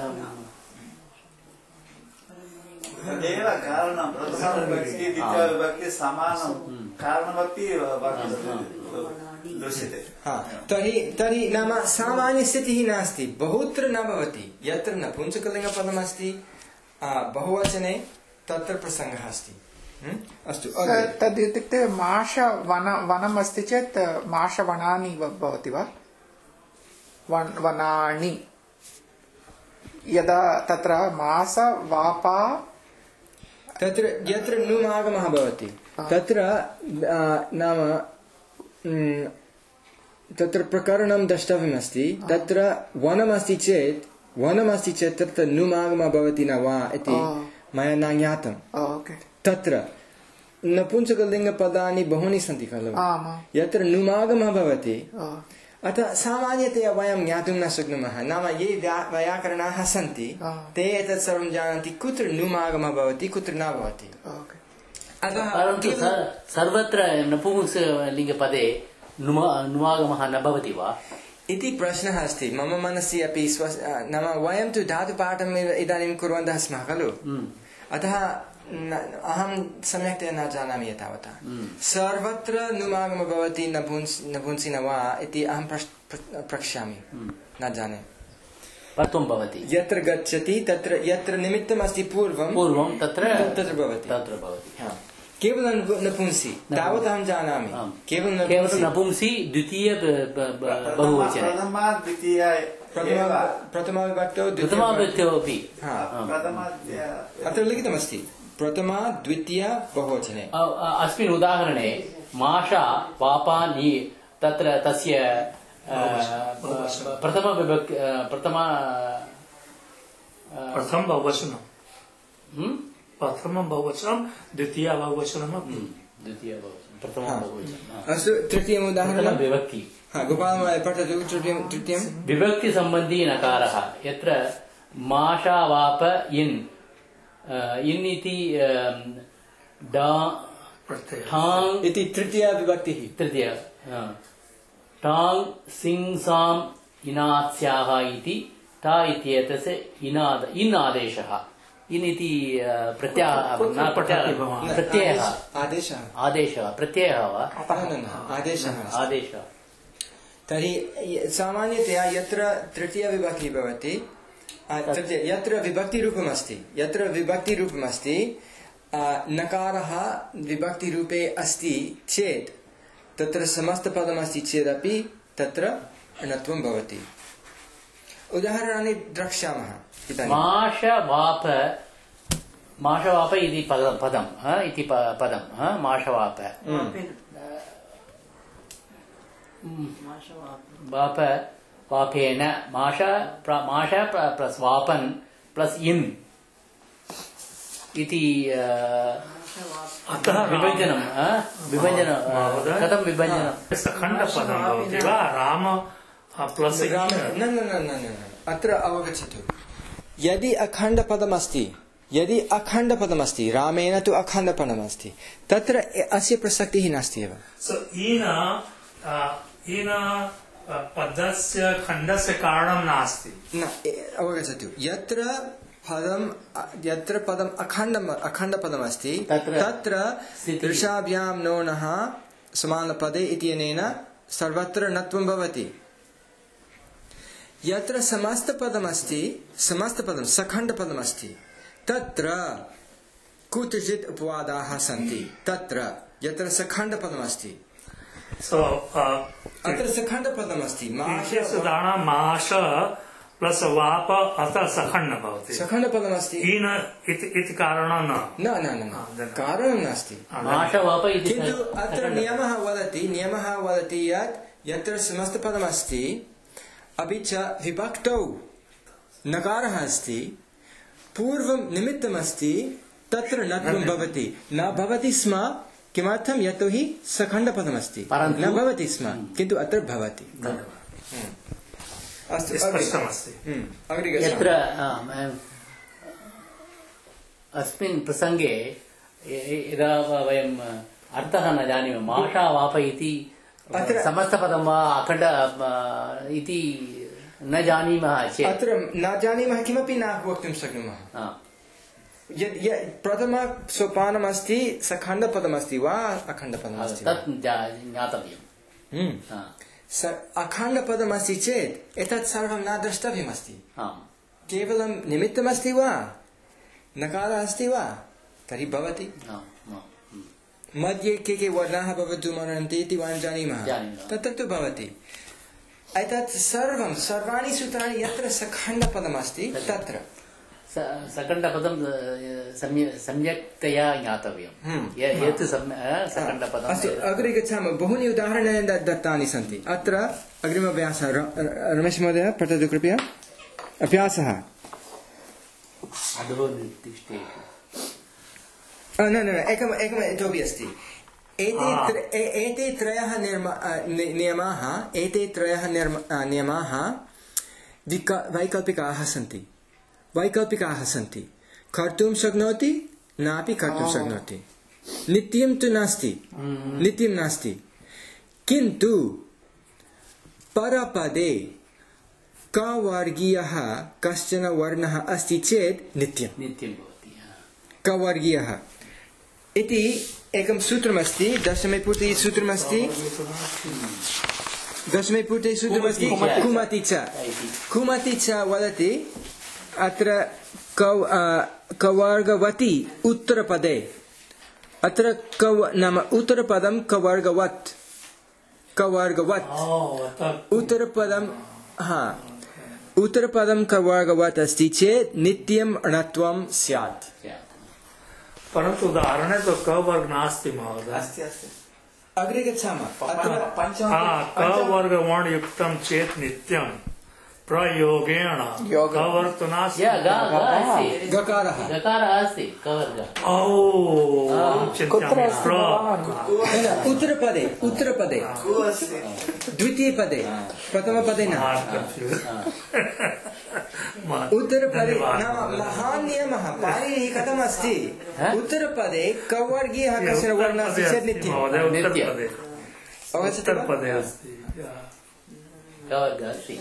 तदेव कारणं प्रथमविभक्ति द्वितीयविभक्ति समानं कारणमपि दृश्यते तर्हि तर्हि नाम सामान्यस्थितिः नास्ति बहुत्र न भवति यत्र नपुंसकलिङ्गपदमस्ति बहुवचने तत्र प्रसङ्गः अस्ति अस्तु तद् इत्युक्ते माष वन वनम् अस्ति चेत् माषवनानि भवति वा वनानि यदा तत्र मास वापा तत्र यत्र नुम् आगमः भवति तत्र नाम तत्र प्रकरणं द्रष्टव्यमस्ति तत्र वनमस्ति चेत् वनमस्ति चेत् तत्र नुम् आगमः भवति न वा इति मया न ज्ञातं तत्र नपुंसकलिङ्गपदानि बहूनि सन्ति खलु यत्र नुमागमः भवति अतः सामान्यतया वयं ज्ञातुं न शक्नुमः नाम ये व्या- वैयाकरणाः सन्ति ते एतत् सर्वं जानन्ति कुत्र नुमागमः भवति कुत्र न भवति अतः परन्तु स- सर्वत्र नपुंसकलिङ्गपदे नुमा नुमागमः न भवति वा इति प्रश्नः अस्ति मम मनसि अपि स्व नाम वयं तु धातुपाठम् इदानीं कुर्वन्तः स्मः खलु अतः न- अहं सम्यक्तया न जानामि एतावता सर्वत्र नुमागमः भवति नपुंस नपुंसिन वा इति अहं प्रश् प्रक्ष्यामि न जाने पत्वं भवति यत्र गच्छति तत्र यत्र निमित्तम् अस्ति पूर्वं पूर्वं तत्र तत्र भवति तत्र भवति हा। केवलं नु- नपुंसि तावत् अहं जानामि आम्। केवलं केवलं नपुंसि नपुंसि द्वितीय ब- ब- ब- बहुवचने प्रथमा द्वितीया प्रथमा एव। प्रथमाविभक्तौ द्वितीया- प्रथमाविभक्तौ अपि हा। प्रथमा द्वितीया अत्र लिखितमस्ति प्रथमा द्वितीया बहुवचने अ- अ- अस्मिन् उदाहरणे माषा पापा नि तत्र तस्य अ, प्रथमविभक् अ, प्रथमा अ, प्रथम बहुवचनं हम्म? प्रथमं बहुवचनं द्वितीया बहुवचनमपि द्वितीय बहुवचनं प्रथमा हा। बहुवचनं अस्तु तृतीयम् उदाहरणं विभक्ति हा गोपालमहोदय पठतु तृतीयं तृतीयं विभक्ति सम्बन्धी नकारः यत्र माषा वाप इन् अ, इन् इति अम, डा प्रत्ययः ठाङ् इति तृतीया विभक्तिः तृतीय हा। टाङ् सिङ् साम् इनास्याः इति टा इत्येतस्य इनाद इन् आदेशः इन् इति अ, प्रत्याह न प्रत्याह प्रत्ययः आदेशः आदेशः प्रत्ययः वा न न न आदेशः अस्ति। आदेशः तर्हि य- सामान्यतया यत्र तृतीयविभक्तिः भवति आ, तृतीय यत्र विभक्तिरूपमस्ति यत्र विभक्तिरूपमस्ति आ, नकारः विभक्तिरूपे अस्ति चेत् तत्र समस्तपदमस्ति चेदपि तत्र णत्वं भवति उदाहरणानि द्रक्ष्यामः इदानीं माष वाप माष वाप इति पदं पदं हा, इति प- पदं हा, माष वाप वाप वापेन माष प्र- माष प्र- प्लस् वापन् प्लस् इन् इति अ, अतः विभजनं हा, विभजनं अ, महोदय, कथं विभजनं सखण्डपदं भवति वा राम प्लस् राम न न न न न अत्र अवगच्छतु यदि अखण्डपदमस्ति यदि अखण्डपदमस्ति रामेण तु अखण्डपदमस्ति तत्र अस्य प्रसक्तिः नास्ति एव So, इन इन पदस्य खण्डस्य कारणं नास्ति न ए- अवगच्छतु यत्र पदं यत्र पदम् अखण्डम् अखण्डपदमस्ति तत्र तत्र स्थितिः। ऋषाभ्यां नोनः समानपदे इत्यनेन सर्वत्र णत्वं भवति यत्र समस्तपदमस्ति समस्तपदं सखण्डपदमस्ति तत्र कुत्रचित् उपवादाः सन्ति तत्र यत्र सखण्डपदमस्ति सो अत्र सखण्डपदमस्ति माष सुदाना माष प्लस् वाप अतः सखण्ड भवति सखण्डपदमस्ति इन इति इति कारणं न न न न न कारणं नास्ति माष वाप इति किन्तु अत्र नियमः वदति नियमः वदति यत् यत्र समस्तपदमस्ति अपि च विभक्तौ नकारः अस्ति पूर्वं निमित्तमस्ति तत्र णत्वं भवति न भवति स्म किमर्थं यतोहि सखण्डपदमस्ति परन्तु- न भवति स्म किन्तु अत्र भवति अस्तु अग्रे- स्पष्टमस्ति हम्म, अग्रे गच्छामः। यत्र आम्, आम्, अस्मिन् प्रसङ्गे य- यदा व- वयम् अर्थः न जानीमः माषा वाप इति अत्र- समस्तपदं वा अखण्ड अ, इति न जानीमः चेत् अत्र न जानीमः किमपि न वक्तुं शक्नुमः हा, यद् य- प्रथमसोपानमस्ति सखण्डपदमस्ति वा अखण्डपदमस्ति वा? तत् जा- ज्ञातव्यम् हम्म। हा, स अखण्डपदमस्ति चेत् एतत् सर्वं न द्रष्टव्यमस्ति आम्, केवलं निमित्तमस्ति वा नकारः अस्ति वा तर्हि भवति आम्, आम्, हम्म। मध्ये के के वर्णाः भवितुमर्हन्ति इति वयं जानीमः जानीमः। तत्र तु भवति एतत् सर्वं सर्वाणि सूत्राणि यत्र सखण्डपदमस्ति तत्र स- सखण्डपदं अ, सम्य- सम्यक्तया ज्ञातव्यं हम्म। य- यत् सम्- अ, सखण्डपदं अस्तु अग्रे गच्छामः बहूनि उदाहरणानि द- दत्तानि सन्ति अत्र अग्रिमअभ्यासः र- र- रमेश महोदय पठतु कृपया अभ्यासः अधो निर्दिष्टे अ, न न न एकम् एकम् इतोपि अस्ति एते त्र- ए- एते त्रयः निर्मा- अ, नि- नियमाः एते त्रयः निर्म- अ, नियमाः विक- वैकल्पिकाः सन्ति वैकल्पिकाः सन्ति कर्तुं शक्नोति नापि कर्तुं शक्नोति नित्यं तु नास्ति नित्यं नास्ति किन्तु परपदे कवर्गीयः कश्चन वर्णः अस्ति चेत् नित्यं नित्यं भवति कवर्गीयः इति एकं सूत्रमस्ति दशमे पुटे सूत्रमस्ति दशमे पुटे सूत्रमस्ति कुमति च कुमति च वदति अत्र कव कवर्गवती उत्तरपदे अत्र कव नाम उत्तरपदं कवर्गवत् कवर्गवत् उत्तरपदं हा उत्तरपदं कवर्गवत् अस्ति चेत् नित्यं णत्वं स्यात् परन्तु उदाहरणे तो क वर्ग नास्ति महोदय अस्ति अस्ति अग्रे गच्छामः अत्र पञ्चम हा क वर्ग वर्णयुक्तं चेत् नित्यं प्रयोगेण योग। क वर्ग तो नास्ति या गा गा अस्ति गकारः गकारः अस्ति कवर्ग ओ कुत्र चिन्त्यामि अस्ति प्र भवान्? न, न, उत्तरपदे उत्तरपदे कु अस्ति द्वितीयपदे प्रथमपदे न उत्तरपदे नाम महान् नियमः पाणिनिः कथमस्ति उत्तरपदे कवर्गीयः कश्चन वर्णः अस्ति चेत् नित्यं महोदय उत्तरपदे अवगच्छति वा? उत्तरपदे अस्ति कवर्ग अस्ति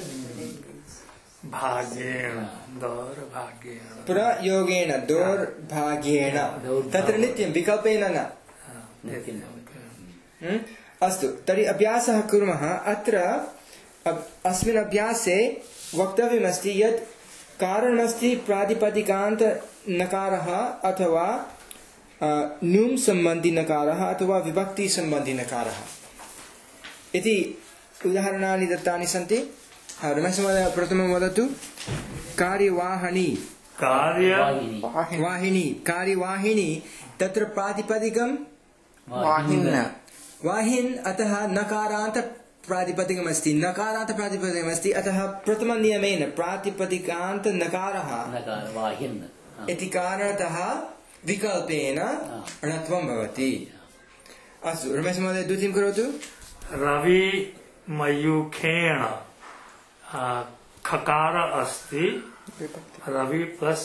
भाग्येण दौर्भाग्येण प्रयोगेण दौर्भाग्येण तत्र नित्यं विकल्पेन न नित्यं भवति हम्म? अस्तु तर्हि अभ्यासः कुर्मः अत्र अ- अस्मिन् अभ्यासे वक्तव्यमस्ति यत् कारणमस्ति प्रातिपदिकान्त नकारः अथवा अ, नुम् सम्बन्धी नकारः अथवा विभक्ति सम्बन्धी नकारः इति उदाहरणानि दत्तानि सन्ति हा, रमेश महोदय प्रथमं वदतु कार्यवाहनी कार्य वाहिनी वाहिनी कार्यवाहिनी तत्र प्रातिपदिकं वाहिन् वाहिन् अतः नकारान्त प्रातिपदिकमस्ति नकारान्त प्रातिपदिकमस्ति अतः प्रथमनियमेन प्रातिपदिकान्त नकारः नकार वाहिन् इति कारणतः विकल्पेन णत्वं भवति अस्तु रमेश महोदय द्वितीयं करोतु रवि मयूखेण आ, खकार अस्ति रवि प्लस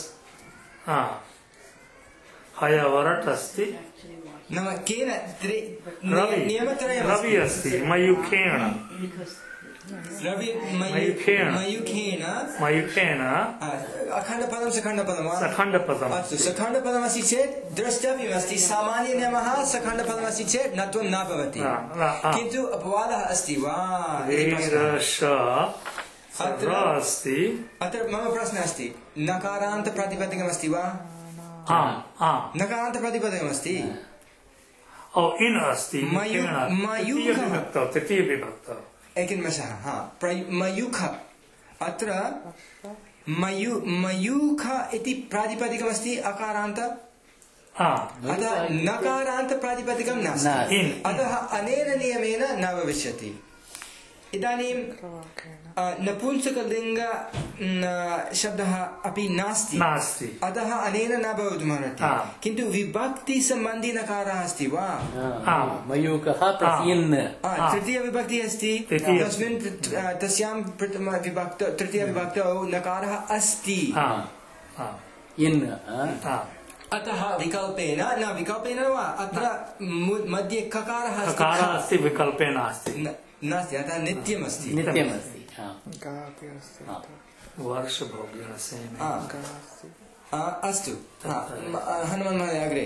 हयवरट् अस्ति नाम केन त्रि- रवि नियमत्रयमस्ति रवि अस्ति मयूखेण रवि मयु- मयूखेन। मयूखेन मयूखेन आ, अखण्डपदं सखण्डपदं वा सखण्डपदम् अस्तु सखण्डपदमस्ति चेत् द्रष्टव्यमस्ति सामान्यनियमः सखण्डपदमस्ति चेत् णत्वं न भवति आ, आ, आ। किन्तु अपवादः अस्ति वा इति प्रश्नः। वीरश अत्र- र अस्ति अत्र मम प्रश्नः अस्ति नकारान्त प्रातिपदिकमस्ति वा आम् आम् नकारान्त प्रातिपदिकमस्ति ओ इन् अस्ति मयू- मुखेन। मयूखः। तृतीयविभक्तौ तृतीयविभक्तौ एकनिमेषः हा प्र- मयूख अत्र मयू मयूख इति प्रातिपदिकमस्ति अकारान्त हा अतः नकारान्त प्रातिपदिकं नास्ति नास्ति। इन् अतः अनेन नियमेन न भविष्यति इदानीं अ, नपुंसकलिङ्ग न, शब्दः अपि नास्ति नास्ति अतः अनेन न भवितुमर्हति हा। किन्तु विभक्तिसम्बन्धी नकारः अस्ति वा आम्। मयूखः प्लस् इन् आ, तृतीयविभक्तिः अस्ति तृतीय- तस्मिन् तृ- तस्यां प्रथमविभक्त तृतीयविभक्तौ नकारः अस्ति आम् आम् इन् आम् अतः विकल्पेन न विकल्पेन वा अत्र मु- मध्ये ककारः अस्ति ककारः अस्ति विकल्पे नास्ति न- नास्ति अतः नित्यमस्ति नित्यमस्ति हा। गा अपि अस्ति हा। वर्षभोग्यसेन आ, गा अस्ति आ, अस्तु हा, म- आ, हनुमान् महोदय अग्रे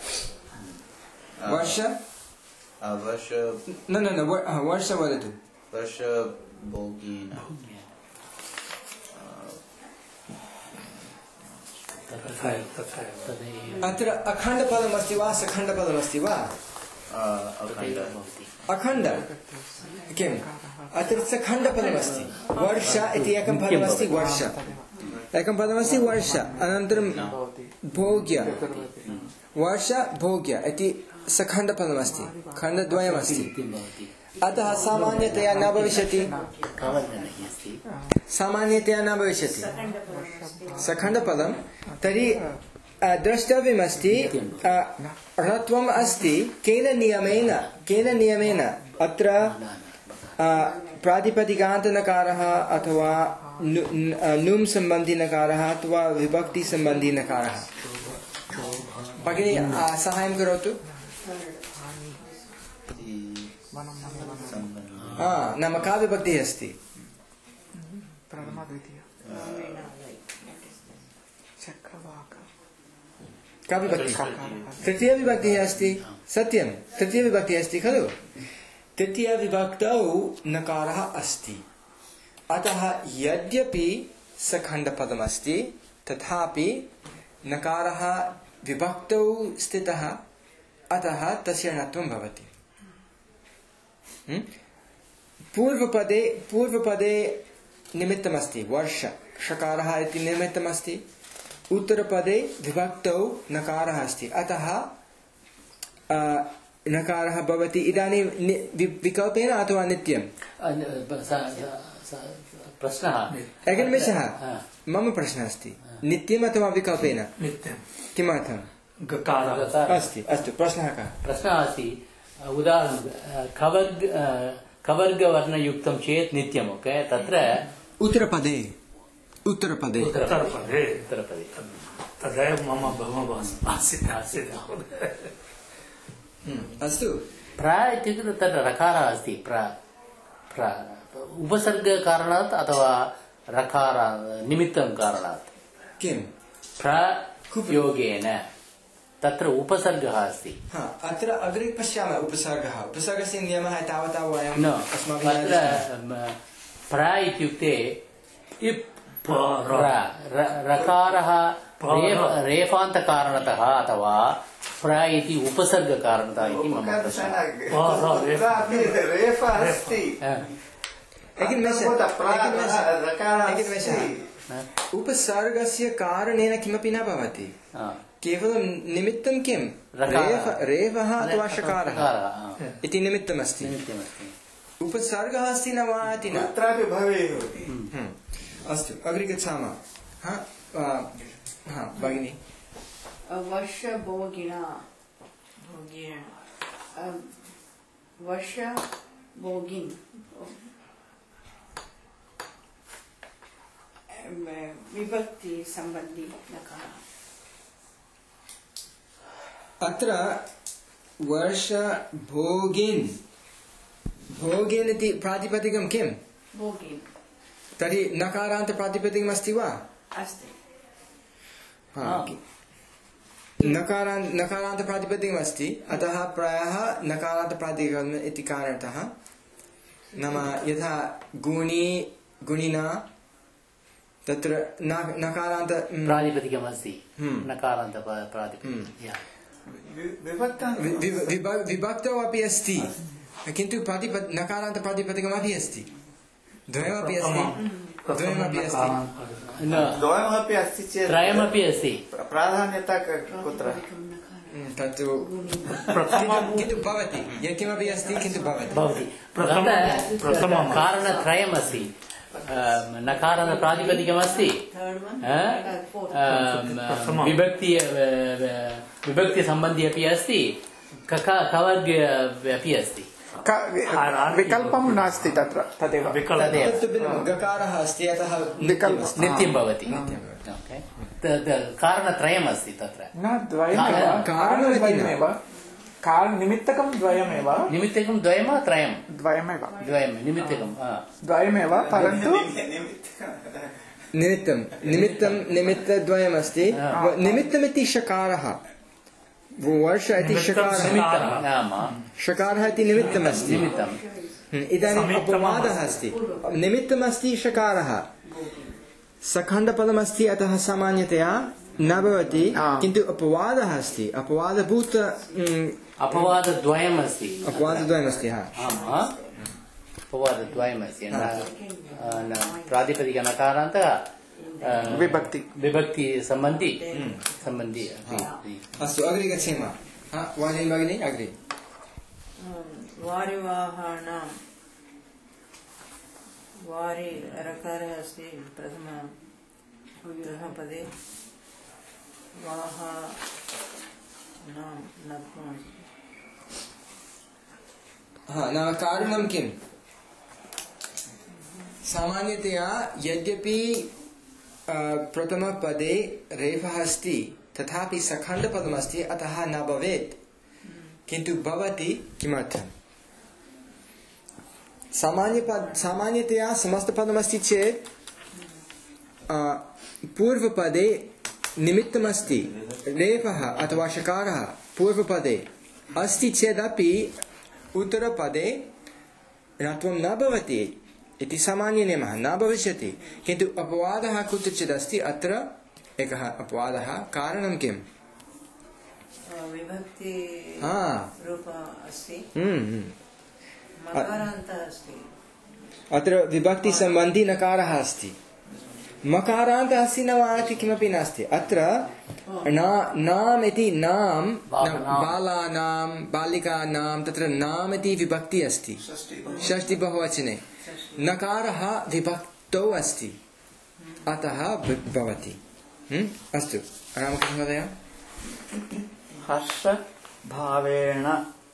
वर्ष वर्ष न न न व- आ, वर्ष वदतु वर्ष भोगेन तथैव तथैव तदेव अत्र अखण्डपदमस्ति वा सखण्डपदमस्ति वा अखण्ड भवति अखण्ड किम् अत्र सखण्डपदमस्ति वर्ष इति एकं पदमस्ति वर्ष एकं पदमस्ति वर्ष अनन्तरं भोग्य वर्ष भोग्य इति सखण्डपदमस्ति खण्डद्वयमस्ति नित्यं भवति अतः सामान्यतया न भविष्यति कवर्गः अस्ति सामान्यतया न भविष्यति सखण्डपदं तर्हि द्रष्टव्यमस्ति णत्वम् अस्ति केन नियमेन केन नियमेन अत्र प्रातिपदिकान्तनकारः अथवा नुम् सम्बन्धी नकारः अथवा विभक्ति सम्बन्धी नकारः भगिनी साहाय्यं करोतु नाम का विभक्तिः अस्ति का विभक्तिः तृतीयविभक्तिः अस्ति सत्यं तृतीयविभक्तिः अस्ति खलु तृतीयविभक्तौ नकारः अस्ति अतः यद्यपि सखण्डपदमस्ति तथापि नकारः विभक्तौ स्थितः अतः तस्य णत्वं भवति पूर्वपदे पूर्वपदे निमित्तमस्ति वर्ष षकारः इति निमित्तमस्ति उत्तरपदे विभक्तौ नकारः अस्ति अतः नकारः भवति इदानीं विकल्पेन अथवा नित्यं प्रश्नः एकनिमेषः मम प्रश्नः अस्ति नित्यम् अथवा विकल्पेन नित्यं किमर्थं गकारः अस्ति अस्तु प्रश्नः कः प्रश्नः अस्ति उदाहरणं खवर्ग खवर्गवर्णयुक्तं चेत् नित्यम् ओके तत्र उत्तरपदे उत्तरपदे उत्तरपदे उत्तरपदे तदेव मम भवभास आसीत् आसीत् अस्तु प्र इत्युक्ते तत्र रकारः अस्ति प्र प्र उपसर्गकारणात् अथवा रकार निमित्तं कारणात् किं प्रयोगेन तत्र उपसर्गः अस्ति अत्र अग्रे पश्यामः उपसर्गः उपसर्गस्य नियमः तावता वयं न अत्र प्र इत्युक्ते रकारः रेफान्तकारणतः अथवा प्र इति उपसर्गकारणतः इति मम उपसर्गस्य कारणेन किमपि न भवति केवलं निमित्तं किं रेफः अथवा षकारः इति निमित्तमस्ति उपसर्गः अस्ति न वा इति न अत्रापि भवेयुः अस्तु अग्रे गच्छामः भगिनी वर्ष भोगिना वर्ष भोगिन विभक्ति संबंधी नकार अत्र वर्ष भोगिन भोगिन इति प्रातिपदिकं किं भोगिन तर्हि नकारान्त प्रातिपदिकम् अस्ति वा अस्ति नकारान्त नकारान्त प्रातिपदिकम् अस्ति अतः प्रायः नकारान्त प्रातिपदिकम् इति कारणतः नाम यथा गुणी गुणिना तत्र नकारान्त प्रातिपदिकम् अस्ति नकारान्त प्रातिपदिकं विभक्तौ अपि अस्ति किन्तु प्रातिपद नकारान्त प्रातिपदिकमपि अस्ति द्वयमपि अस्ति द्वयमपि अस्ति द्वयमपि अस्ति चेत् त्रयमपि अस्ति प्राधान्यता कुत्र तत्तु किन्तु भवति यत्किमपि अस्ति किन्तु भवति भवति कारणत्रयमस्ति नकारान्त प्रातिपदिकमस्ति विभक्ति विभक्तिसम्बन्धी अपि अस्ति कवर्ग अपि अस्ति विकल्पं नास्ति तत्र तदेव गकारः अस्ति अतः नित्यं भवति कारणत्रयम् अस्ति तत्र न द्वयमेव निमित्तकं द्वयमेव निमित्तकं द्वयं वा त्रयं द्वयमेव द्वयं निमित्तकं द्वयमेव परन्तु निमित्तं निमित्तं निमित्तद्वयमस्ति निमित्तमिति षकारः वर्ष इति षकारः षकारः इति निमित्तमस्ति इदानीम् अपवादः अस्ति निमित्तमस्ति षकारः सखण्डपदमस्ति अतः सामान्यतया न भवति किन्तु अपवादः अस्ति अपवादभूत अपवादद्वयम् अस्ति अपवादद्वयमस्ति अपवादद्वयमस्ति प्रातिपदिक नकारान्त विभक्ति विभक्ति सम्बन्धी सम्बन्धी अस्तु अग्रे गच्छेम वाणी भगिनी अग्रे वारिवाहाणां वारि रकारः अस्ति प्रथम पदे वाह नाम नपुंस हाँ नाम कारणं किम् सामान्यतया यद्यपि प्रथमपदे रेफः अस्ति तथापि सखण्डपदमस्ति अतः न भवेत् किन्तु भवति किमर्थम् सामान्यपद सामान्यतया समस्तपदमस्ति चेत् पूर्वपदे निमित्तमस्ति रेफः अथवा शकारः पूर्वपदे अस्ति चेदपि उत्तरपदे णत्वं न भवति इति सामान्यनियमः न भविष्यति किन्तु अपवादः कुत्रचित् अस्ति अत्र एकः अपवादः कारणं किम् विभक्ति रूप अस्ति मकारान्तः अस्ति अत्र विभक्ति सम्बन्धी नकारः अस्ति मकारान्तः अस्ति न वा इति किमपि नास्ति अत्र नाम इति नाम बालानां बालिकानां तत्र नाम इति विभक्ति अस्ति षष्ठी बहुवचने नकारः विभक्तौ अस्ति अतः भवति अस्तु रामकृष्ण महोदय हर्ष भावेन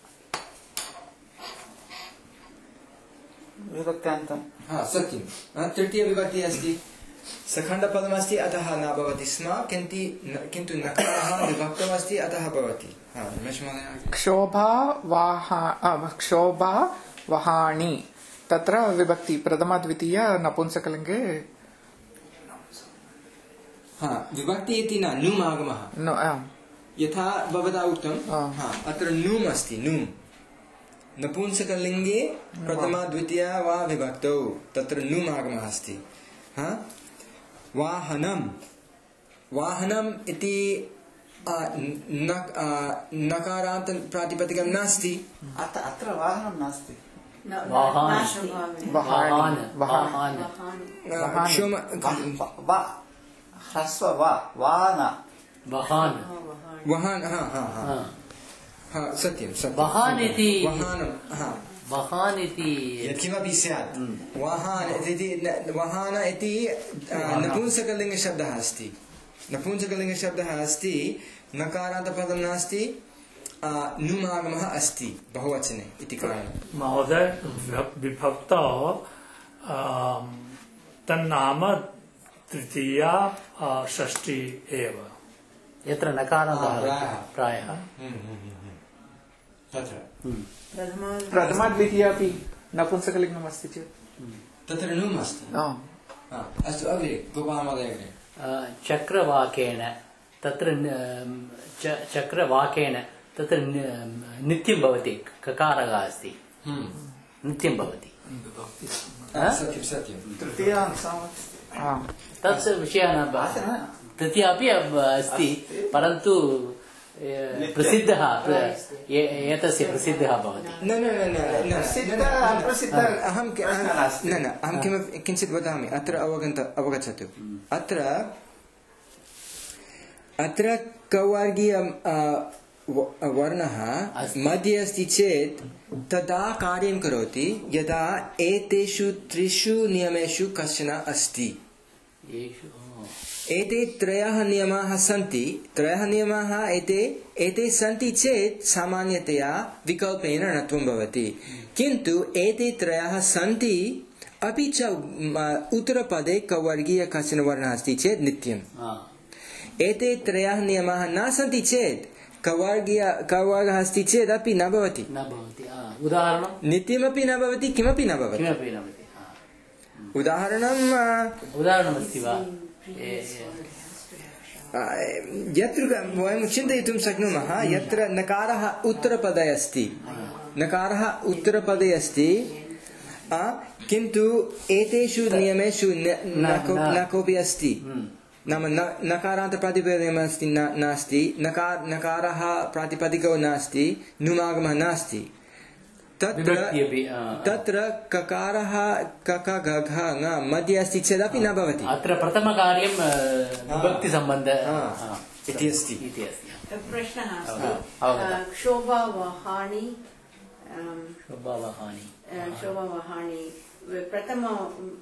विभक्त्यान्तं हाँ सत्यं तृतीय विभक्ति अस्ति सखण्डपदमस्ति अतः न भवति स्म किन्तु नकारः विभक्तौ अस्ति अतः भवति क्षोभा वाहा क्षोभा वहानि तत्र विभक्ति प्रथमा द्वितीय नपुंसकलिङ्गे हाँ विभक्ति इति न नुम् आगमः यथा भवता उक्तं हाँ अत्र नुम् अस्ति नुम् नपुंसकलिङ्गे प्रथमा द्वितीया वा विभक्तौ तत्र नुम् आगमः अस्ति हाँ वाहनं वाहनम् इति नकारान्त प्रातिपदिकं नास्ति अत्र वाहनं नास्ति ह्रस्व वा वाहन वहान वहान हाँ हाँ हाँ हाँ सत्यं सत्यं वहान इति वहानं हाँ वहान इति यत्किमपि स्यात् वहान इति वहान इति नपुंसकलिङ्गशब्दः अस्ति नपुंसकलिङ्गशब्दः अस्ति नकारान्तपदं नास्ति नुम् आगमः अस्ति बहुवचने इति कारणं महोदय विभक्तौ तन्नाम तृतीया षष्ठी एव यत्र नकारान्तः प्रायः तत्र प्रथमा द्वितीया अपि नपुंसकलिङ्गम् अस्ति चेत् तत्र नुम् अस्ति अस्तु अग्रे गोपाल महोदय अग्रे चक्रवाकेन तत्र चक्रवाकेन तत्र नित्यं भवति ककारः अस्ति नित्यं भवति सत्यं सत्यं तृतीया तत् विषयः न तृतीया अपि अस्ति परन्तु प्रसिद्धः एतस्य प्रसिद्धः भवति न न न न अहं न न अहं किमपि किञ्चित् वदामि अत्र अवगन्त अवगच्छतु अत्र अत्र कवर्गीय वर्णः मध्ये अस्ति चेत् तदा कार्यं करोति यदा एतेषु त्रिषु नियमेषु कश्चन अस्ति एते त्रयः नियमाः सन्ति त्रयः नियमाः एते एते सन्ति चेत् सामान्यतया विकल्पेन णत्वं भवति किन्तु एते त्रयः सन्ति अपि च उत्तरपदे कवर्गीय कश्चन वर्णः अस्ति चेत् नित्यम् एते त्रयः नियमाः न सन्ति चेत् कवर्गीय कवर्गः अस्ति चेदपि न भवति न भवति उदाहरणं नित्यमपि न भवति किमपि न भवति किमपि न भवति उदाहरणं उदाहरणमस्ति वा यत्र वयं चिन्तयितुं शक्नुमः यत्र नकारः उत्तरपदे अस्ति नकारः उत्तरपदे अस्ति किन्तु एतेषु नियमेषु न कोऽपि अस्ति नाम नकारान्त प्रातिपदिकमस्ति नास्ति नकार नकारः प्रातिपदिको नास्ति नुमागमः नास्ति तत्र तत्र ककारः कक गघ ङ मध्ये अस्ति चेदपि न भवति अत्र प्रथमकार्यं विभक्तिसम्बन्धः इति अस्ति प्रश्नः अस्ति क्षोभावहानि क्षोभावहानि क्षोभावहानि प्रथम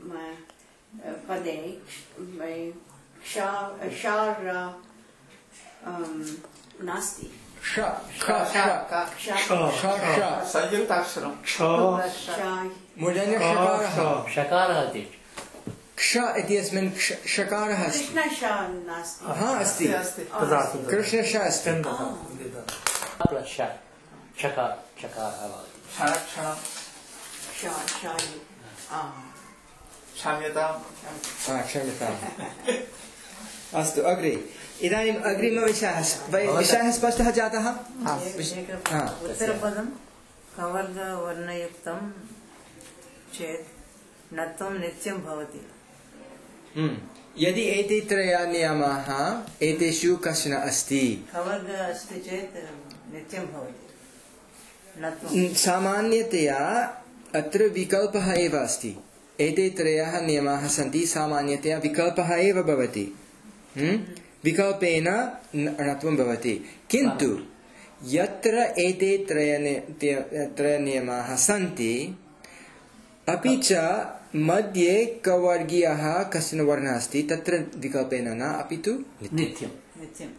पदे शार अम्, नास्ति श ख श क्षा श श संयुक्ताक्षरं क्ष शाय् मूर्धन्यषकारः षकारः अस्ति क्ष इत्यस्मिन् क्ष- षकारः अस्ति कृष्णशा नास्ति हा अस्ति अस्ति तदा कृष्णश अस्ति प्लस् ष षकार षकारः भवति क्षणक्षणं शा शायु क्षम्यतां हा क्षम्यताम् अस्तु अग्रे इदानीम् अग्रिमविषयः वै- विषयः स्पष्टः जातः एक- हा। उत्तरपदं कवर्गवर्णयुक्तं चेत् नत्वं नित्यं भवति हम्म। यदि एते त्रयः नियमाः एतेषु कश्चन अस्ति कवर्ग अस्ति चेत् नित्यं भवति नत्वं सामान्यतया अत्र विकल्पः एव अस्ति एते त्रयः नियमाः सन्ति सामान्यतया विकल्पः एव भवति हम्म? विकल्पेन न- णत्वं भवति किन्तु यत्र एते त्रय त्रय नियमाः सन्ति अपि च मध्ये कवर्गीयः कश्चन वर्णः अस्ति तत्र विकल्पेन न अपि तु नित्यं नित्यं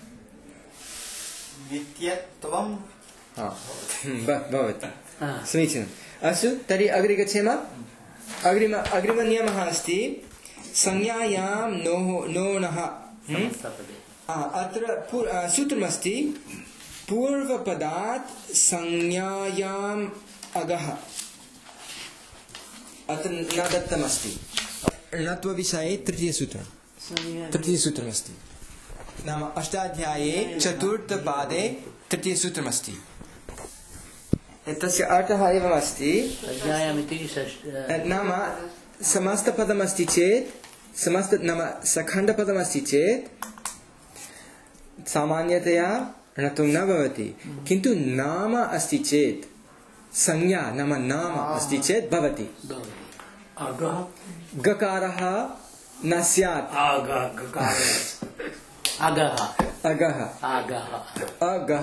नित्यत्वं हा, हम्म, ब- भवति हा। समीचीनम् अस्तु तर्हि अग्रे गच्छेम अग्रिम अग्रिमनियमः अस्ति संज्ञायां नोः नोणः हम्म? समस्तपदे आ, अत्र पू- आ, सूत्रमस्ति पूर्वपदात् संज्ञायाम् अगः अत्र न दत्तमस्ति णत्वविषये तृतीयसूत्रं तृतीयसूत्रमस्ति नाम अष्टाध्याये चतुर्थपादे तृतीयसूत्रमस्ति तस्य अर्थः एवमस्ति प्रज्ञायामिति षष्ठ नाम समस्तपदमस्ति चेत् समस्त नाम सखण्डपदमस्ति चेत् सामान्यतया णत्वं न भवति किन्तु नाम अस्ति चेत् संज्ञा नाम नाम अस्ति चेत् भवति अगः गकारः न स्यात् आगः अगः अगः आगः अगः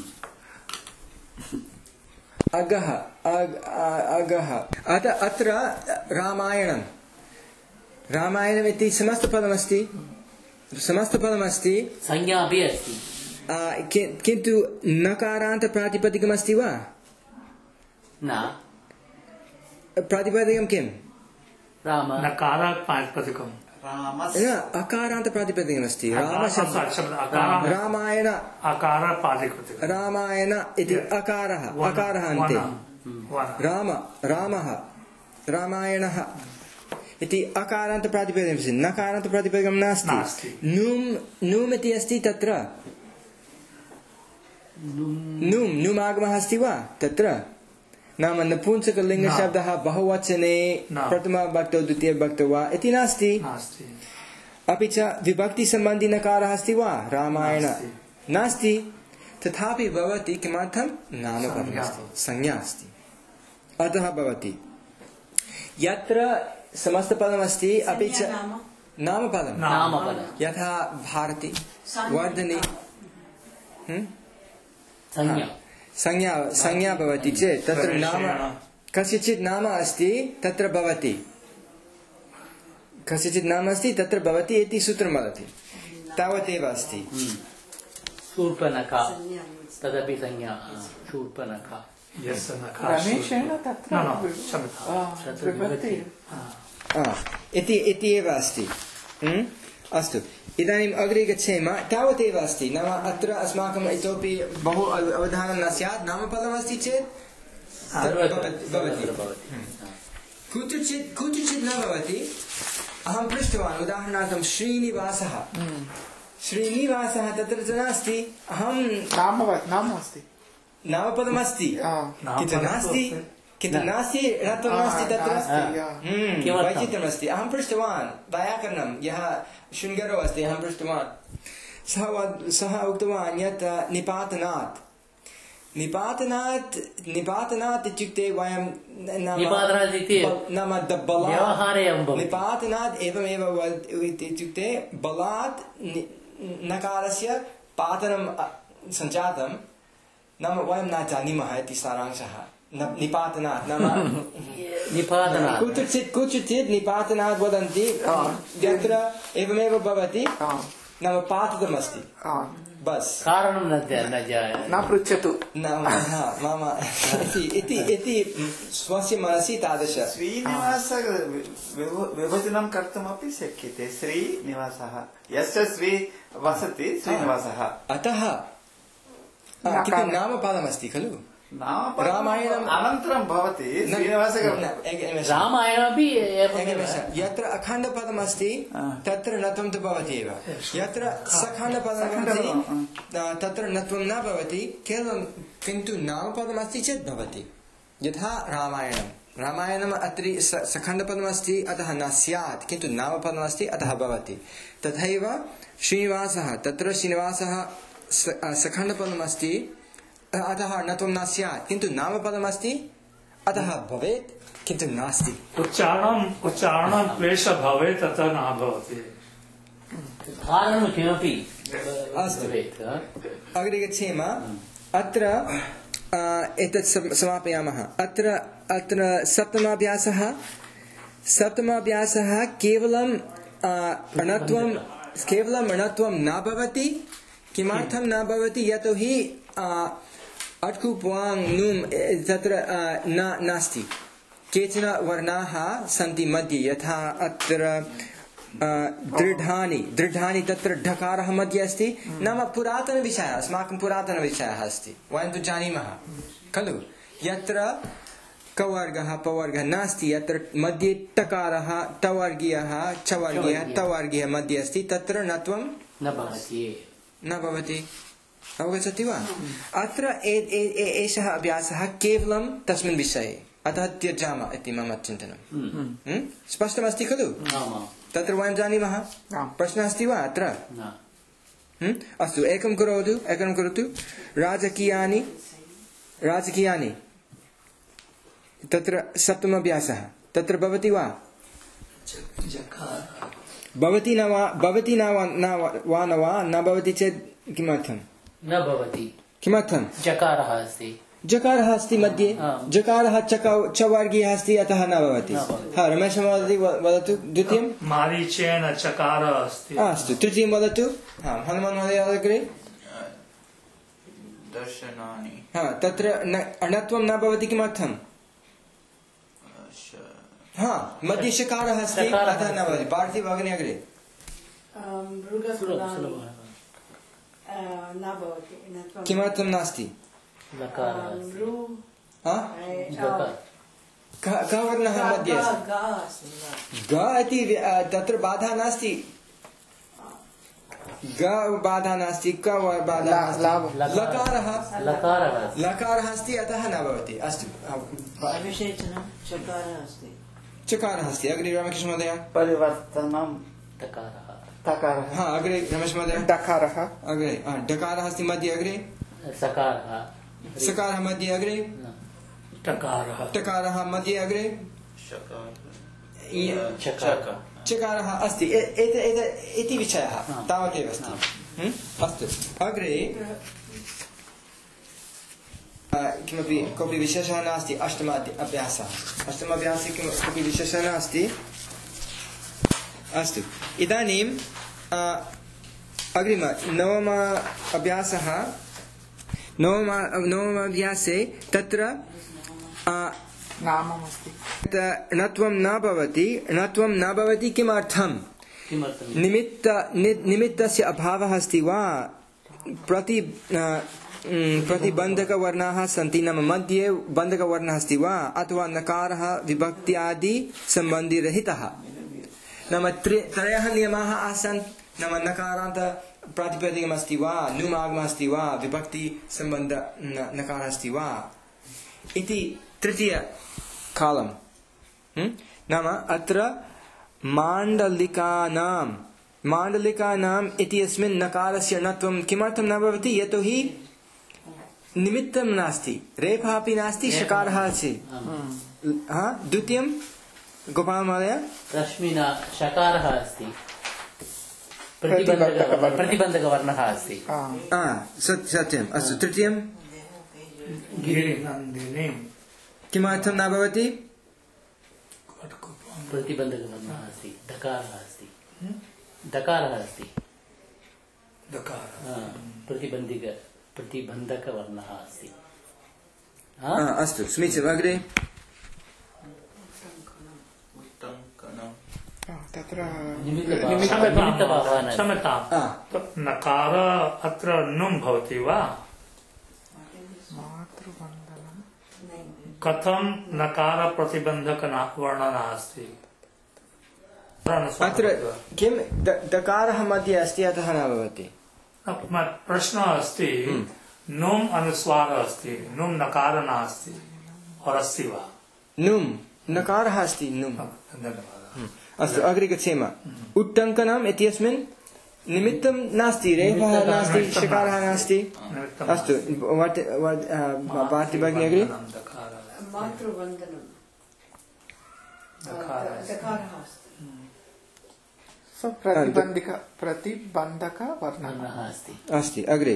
अगः अग- अ- अगः अतः अत्र रामायणं रामायणमिति समस्तपदमस्ति समस्तपदमस्ति संज्ञा अपि अस्ति आ, कि- किन्तु नकारान्तप्रातिपदिकमस्ति वा न प्रातिपदिकं किं राम नकारात् प्रातिपदिकं रामस्य न अकारान्तप्रातिपदिकमस्ति रामशब्द अकार रामायण अकारात् प्रातिपदिकं रामायण इति अकारः अकारः अन्ते राम रामः रामायणः इति अकारान्तप्रातिपदिकमस्ति नकारान्तप्रातिपदिकं नास्ति नास्ति। नुम् नुम् इति अस्ति तत्र नुम् नुम् आगमः अस्ति वा तत्र नाम नपुंसकलिङ्गशब्दः बहुवचने न। प्रथमभक्तौ द्वितीयभक्तौ वा इति नास्ति नास्ति अपि च विभक्तिसम्बन्धी नकारः अस्ति वा रामायण नास्ति। नास्ति तथापि भवति किमर्थं नामपदमस्ति संज्ञा अस्ति अतः भवति यत्र समस्तपदमस्ति अपि च नाम नामपदं नामपदं यथा भारती वर्धनी हम्म? संज्ञा संज्ञा संज्ञा भवति चेत् तत्र नाम कस्यचित् नाम अस्ति तत्र भवति कस्यचित् नाम अस्ति तत्र भवति इति सूत्रं वदति तावदेव अस्ति शूर्पणखा तदपि संज्ञा शूर्पणखा यस्य नकार रमेशेन तत्र न न क्षम्यताम् आ, विभक्ति आ, इति इति एव अस्ति हम्म? अस्तु इदानीम् अग्रे गच्छेम तावदेव अस्ति नाम अत्र अस्माकम् इतोपि बहु अव- अवधानं न स्यात् नामपदमस्ति चेत् भवति कुत्रचित् कुत्रचित् न भवति अहं पृष्टवान् उदाहरणार्थं श्रीनिवासः श्रीनिवासः तत्र च नास्ति अहं नाम नाम अस्ति नामपदमस्ति आ, किन्तु नास्ति किन्तु नास्ति णत्वं नास्ति तत्र नास्ति, आ। हम्म, किमर्थं? वैचित्र्यमस्ति अहं पृष्टवान् व्याकरणं यः शृङ्गरो अस्ति अहं पृष्टवान् सः वद- सः उक्तवान् यत् निपातनात् निपातनात् निपातनात् इत्युक्ते वयं नाम निपातनात् इति ब- नाम द बलात् व्यवहारे एवं भवति। निपातनात् एवमेव वद- इति- इत्युक्ते बलात् नि- नकारस्य पातनं अ, सञ्जातं नाम वयं न जानीमः इति सारांशः न- निपातनात् नाम निपातनात् कुत्रचित् कुत्रचित् निपातनात् वदन्ति यत्र एवमेव भवति आ, नाम पातितमस्ति आ, बस् कारणं न ज- न जाय न पृच्छतु नाम हा, मम इति इति इति स्वस्य मनसि तादृश श्रीनिवास विभ- विभजनं कर्तुमपि शक्यते श्रीनिवासः यस्य श्री वसति श्रीनिवासः अतः आ, किन्तु नामपदमस्ति खलु नाम रामायणम्- अनन्तरं भवति श्रीनिवासः न, एक- एक- रामायणमपि एवमेव एकनिमेषः। यत्र अखण्डपदमस्ति तत्र नत्वं तु भवति एव यत्र सखण्डपदमस्ति अ, तत्र नत्वं न भवति केवलं किन्तु नामपदमस्ति चेत् भवति यथा रामायणं रामायणम् अत्र स- सखण्डपदमस्ति अतः न स्यात् किन्तु नामपदमस्ति अतः भवति तथैव श्रीनिवासः तत्र श्रीनिवासः स- अ, सखण्डपदमस्ति अतः नत्वं न स्यात् किन्तु नामपदमस्ति अतः भवेत् किन्तु नास्ति उच्चारणम् उच्चारणं क्लेशः भवेत् तथा न भवति कारणं किमपि अस्तु। भवेत् अग्रे गच्छेम अत्र अ, एतत् सम- समापयामः अत्र अत्र सप्तमाभ्यासः सप्तमाभ्यासः केवलं अ, अणत्वं केवलं अणत्वं न भवति किमर्थं न भवति यतोहि अ, अट्कु प्वाङ् नुम् ए, तत्र अ, न नास्ति केचन वर्णाः सन्ति मध्ये यथा अत्र अ, दृढानि दृढानि तत्र ढकारः मध्ये अस्ति नाम पुरातनविषयः अस्माकं पुरातनविषयः अस्ति वयं तु जानीमः खलु यत्र कवर्गः पवर्गः नास्ति यत्र मध्ये टकारः टवर्गीयः चवर्गीयः तवर्गीयः मध्ये अस्ति तत्र नत्वं न भवति न भवति अवगच्छति वा अत्र ए- ए- ए- एषः अभ्यासः केवलं तस्मिन् विषये अतः त्यजामः इति मम चिन्तनं हम्म? स्पष्टमस्ति खलु आमां तत्र वयं जानीमः आम्। प्रश्नः अस्ति वा अत्र न हम्म? अस्तु एकं करोतु एकं करोतु राजकीयानि राजकीयानि तत्र सप्तमभ्यासः तत्र भवति वा भवति न वा भवति न वा न वा- वा न वा न भवति चेत् किमर्थं न भवति किमर्थं जकारः अस्ति जकारः अस्ति मध्ये आम्। जकारः चक चवर्गीयः अस्ति अतः न भवति न भवति। हा रमेश महोदय व- वदतु द्वितीयं मारीचेन चकार अस्ति अस्तु तृतीयं वदतु हा हनुमान् महोदय अग्रे दर्शनानि हा तत्र न अणत्वं न भवति किमर्थं श- हा मध्ये शकारः अस्ति शकारः अतः न भवति पार्थिव भगिनी अग्रे मृगकुलानि न भवति नत्वं किमर्थं नास्ति लकारः अस्ति। मृ हा जकार क- कः वर्णः मध्ये अस्ति गा अस्ति ग इति व्य- अ, तत्र बाधा नास्ति ग बाधा नास्ति क व- बाधा ला- नास्ति लाभ। लकारः लकारः अस्ति। लकारः अस्ति अतः न भवति अस्तु अ, विशेषणं चकारः अस्ति चकारः अस्ति अग्रे रामकृष्ण महोदय परिवर्तनं तकारः तकारः हा अग्रे रमेश महोदय डकारः अग्रे हा, डकारः अस्ति मध्ये अग्रे सकारः सकारः मध्ये अग्रे न टकारः टकारः मध्ये अग्रे शकार इ- चकार चकारः अस्ति ए- एत एत इति विषयः तावदेव अस्ति हम्म? अस्तु अग्रे अ, किमपि कोऽपि विशेषः नास्ति अष्टम अध्य- अभ्यासः अष्टमाभ्यासे किं कोऽपि विशेषः नास्ति अस्तु इदानीं अ, अग्रिम नवम अभ्यासः नवम नवमाभ्यासे तत्र अ, नाममस्ति त- णत्वं न भवति णत्वं न भवति किमर्थं किमर्थं निमित्त नि- निमित्तस्य अभावः अस्ति वा प्रति अ, म्, प्रतिबन्धकवर्णाः सन्ति नाम मध्ये बन्धकवर्णः अस्ति वा अथवा नकारः विभक्त्यादि सम्बन्धिरहितः नाम त्रि त्रयः नियमाः आसन् नाम नकारान्त प्रातिपदिकमस्ति वा नुमागमस्ति वा विभक्ति सम्बन्ध न- नकारः अस्ति वा इति तृतीय कालं नाम अत्र माण्डलिकानां माण्डलिकानाम् इत्यस्मिन् नकारस्य णत्वं किमर्थं न भवति यतोहि निमित्तं नास्ति रेफः अपि नास्ति शकारः अस्ति हा द्वितीयं गोपाल महोदय रश्मिना शकारः अस्ति प्रतिबन्धकवर्णः। प्रतिबन्धक प्रतिबन्धकवर्णः अस्ति आ, हा सत् सत्यम् अस्तु तृतीयं गिरिनन्दिनी किमर्थं न भवति प्रतिबन्धकवर्णः अस्ति दकारः अस्ति दकारः अस्ति प्रतिबन्धिक प्रतिबन्धकवर्णः अस्ति अस्तु समीचीनम् अग्रे तत्र क्षम्यतां नकार अत्र नुं भवति वा कथं नकार प्रतिबन्धक वर्णः अस्ति अत्र किं दकारः मध्ये अस्ति अतः न भवति प्रश्नः अस्ति नुम् अनुस्वारः अस्ति नुम् नकारः नास्ति और अस्ति वा नुम् नकारः अस्ति नुम् अस्तु अग्रे गच्छेम उट्टङ्कनम् इत्यस्मिन् निमित्तं नास्ति रेफः नास्ति शकारः नास्ति अस्तु भारतीभगिनी अग्रे मातृबन्धनं दकारः अस्ति प्रतिबन्धक प्रतिबन्धक वर्णः अस्ति अस्ति अग्रे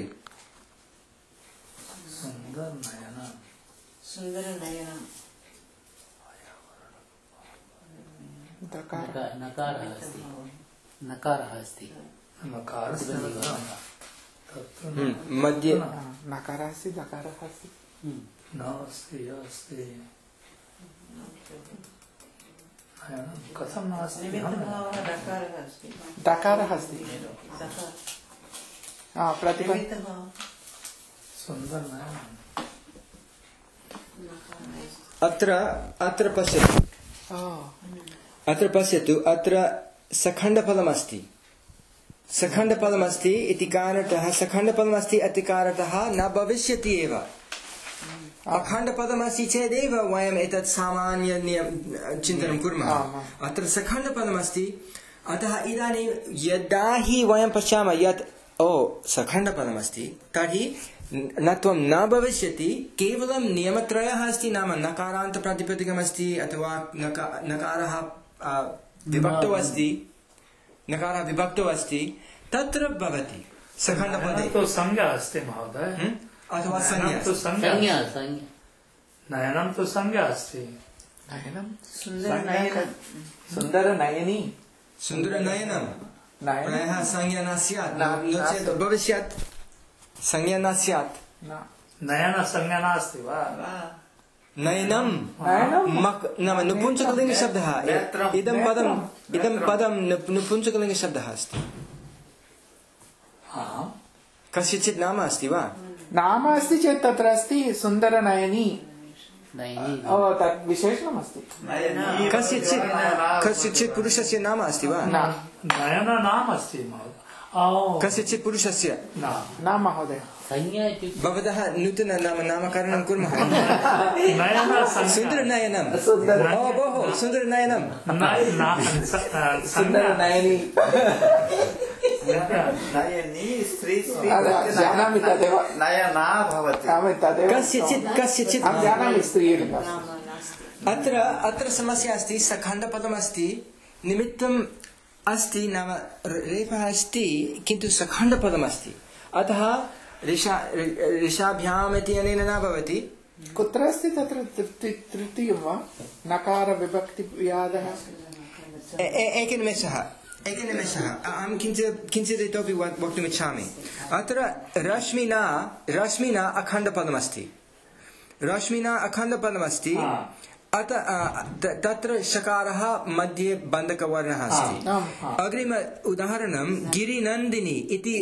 सुन्दरनयनं नकारः अस्ति नकारः अस्ति मध्ये नकारः अस्ति दकारः अस्ति नास्ति अस्ति कथं नास्ति दकारः अस्ति दकारः अस्ति प्रतिबन्ध अत्र अत्र पश्यतु अत्र पश्यतु अत्र सखण्डपदमस्ति सखण्डपदमस्ति इति कारणतः सखण्डपदमस्ति इति कारणतः न भविष्यति एव अखण्डपदमस्ति चेदेव वयम् एतत् सामान्य चिन्तनं कुर्मः अत्र सखण्डपदमस्ति अतः इदानीं यदा हि वयं पश्यामः यत् ओ सखण्डपदमस्ति तर्हि नत्वं न भविष्यति केवलं नियमत्रयः अस्ति नाम नकारान्तप्रातिपदिकमस्ति अथवा नकारः विभक्तौ अस्ति नकारः विभक्तौ अस्ति तत्र भवति सखण्डपदे तो संज्ञा अस्ति महोदय अथवा संज्ञा तो संज्ञा नयनं तु संज्ञा अस्ति नयनं सुन्दरनयनं सुन्दरनयनी सुन्दरनयनं प्रायः संज्ञा न स्यात् नो चेत् भविष्यत् संज्ञा न स्यात् नयन संज्ञा नास्ति वा नयनं नाम नपुंसकलिङ्गशब्दः इदं पदम् इदं पदं नपुंसकलिङ्गशब्दः अस्ति कस्यचित् नाम अस्ति वा नाम अस्ति चेत् तत्र अस्ति सुन्दरनयनी तत् विशेषणमस्ति कस्यचित् कस्यचित् पुरुषस्य नाम अस्ति वा नयन नाम अस्ति कस्यचित् पुरुषस्य न महोदय भवतः नूतन नाम नामकरणं कुर्मः सुन्दरनयनं बहु सुन्दरनयनं सुन्दरनयनी नयनी स्त्री स्त्री जानामि तदेव नयना भवति तदेव कस्यचित् कस्यचित् अहं जानामि स्त्रीलिङ्गम् अत्र अत्र समस्या अस्ति सखण्डपदमस्ति निमित्तम् अस्ति नाम रेफः अस्ति किन्तु सखण्डपदमस्ति अतः ऋषा ऋषाभ्याम् इति अनेन न भवति कुत्र अस्ति तत्र तृतीयं वा नकार विभक्ति व्यादः एकनिमेषः एकनिमेषः अहं किञ्चित् किञ्चित् इतोपि वक्तुमिच्छामि अत्र रश्मिना रश्मिना अखण्डपदमस्ति रश्मिना अखण्डपदमस्ति अतः तत्र शकारः मध्ये बन्धकवर्णः अस्ति अग्रिम उदाहरणं गिरिनन्दिनी इति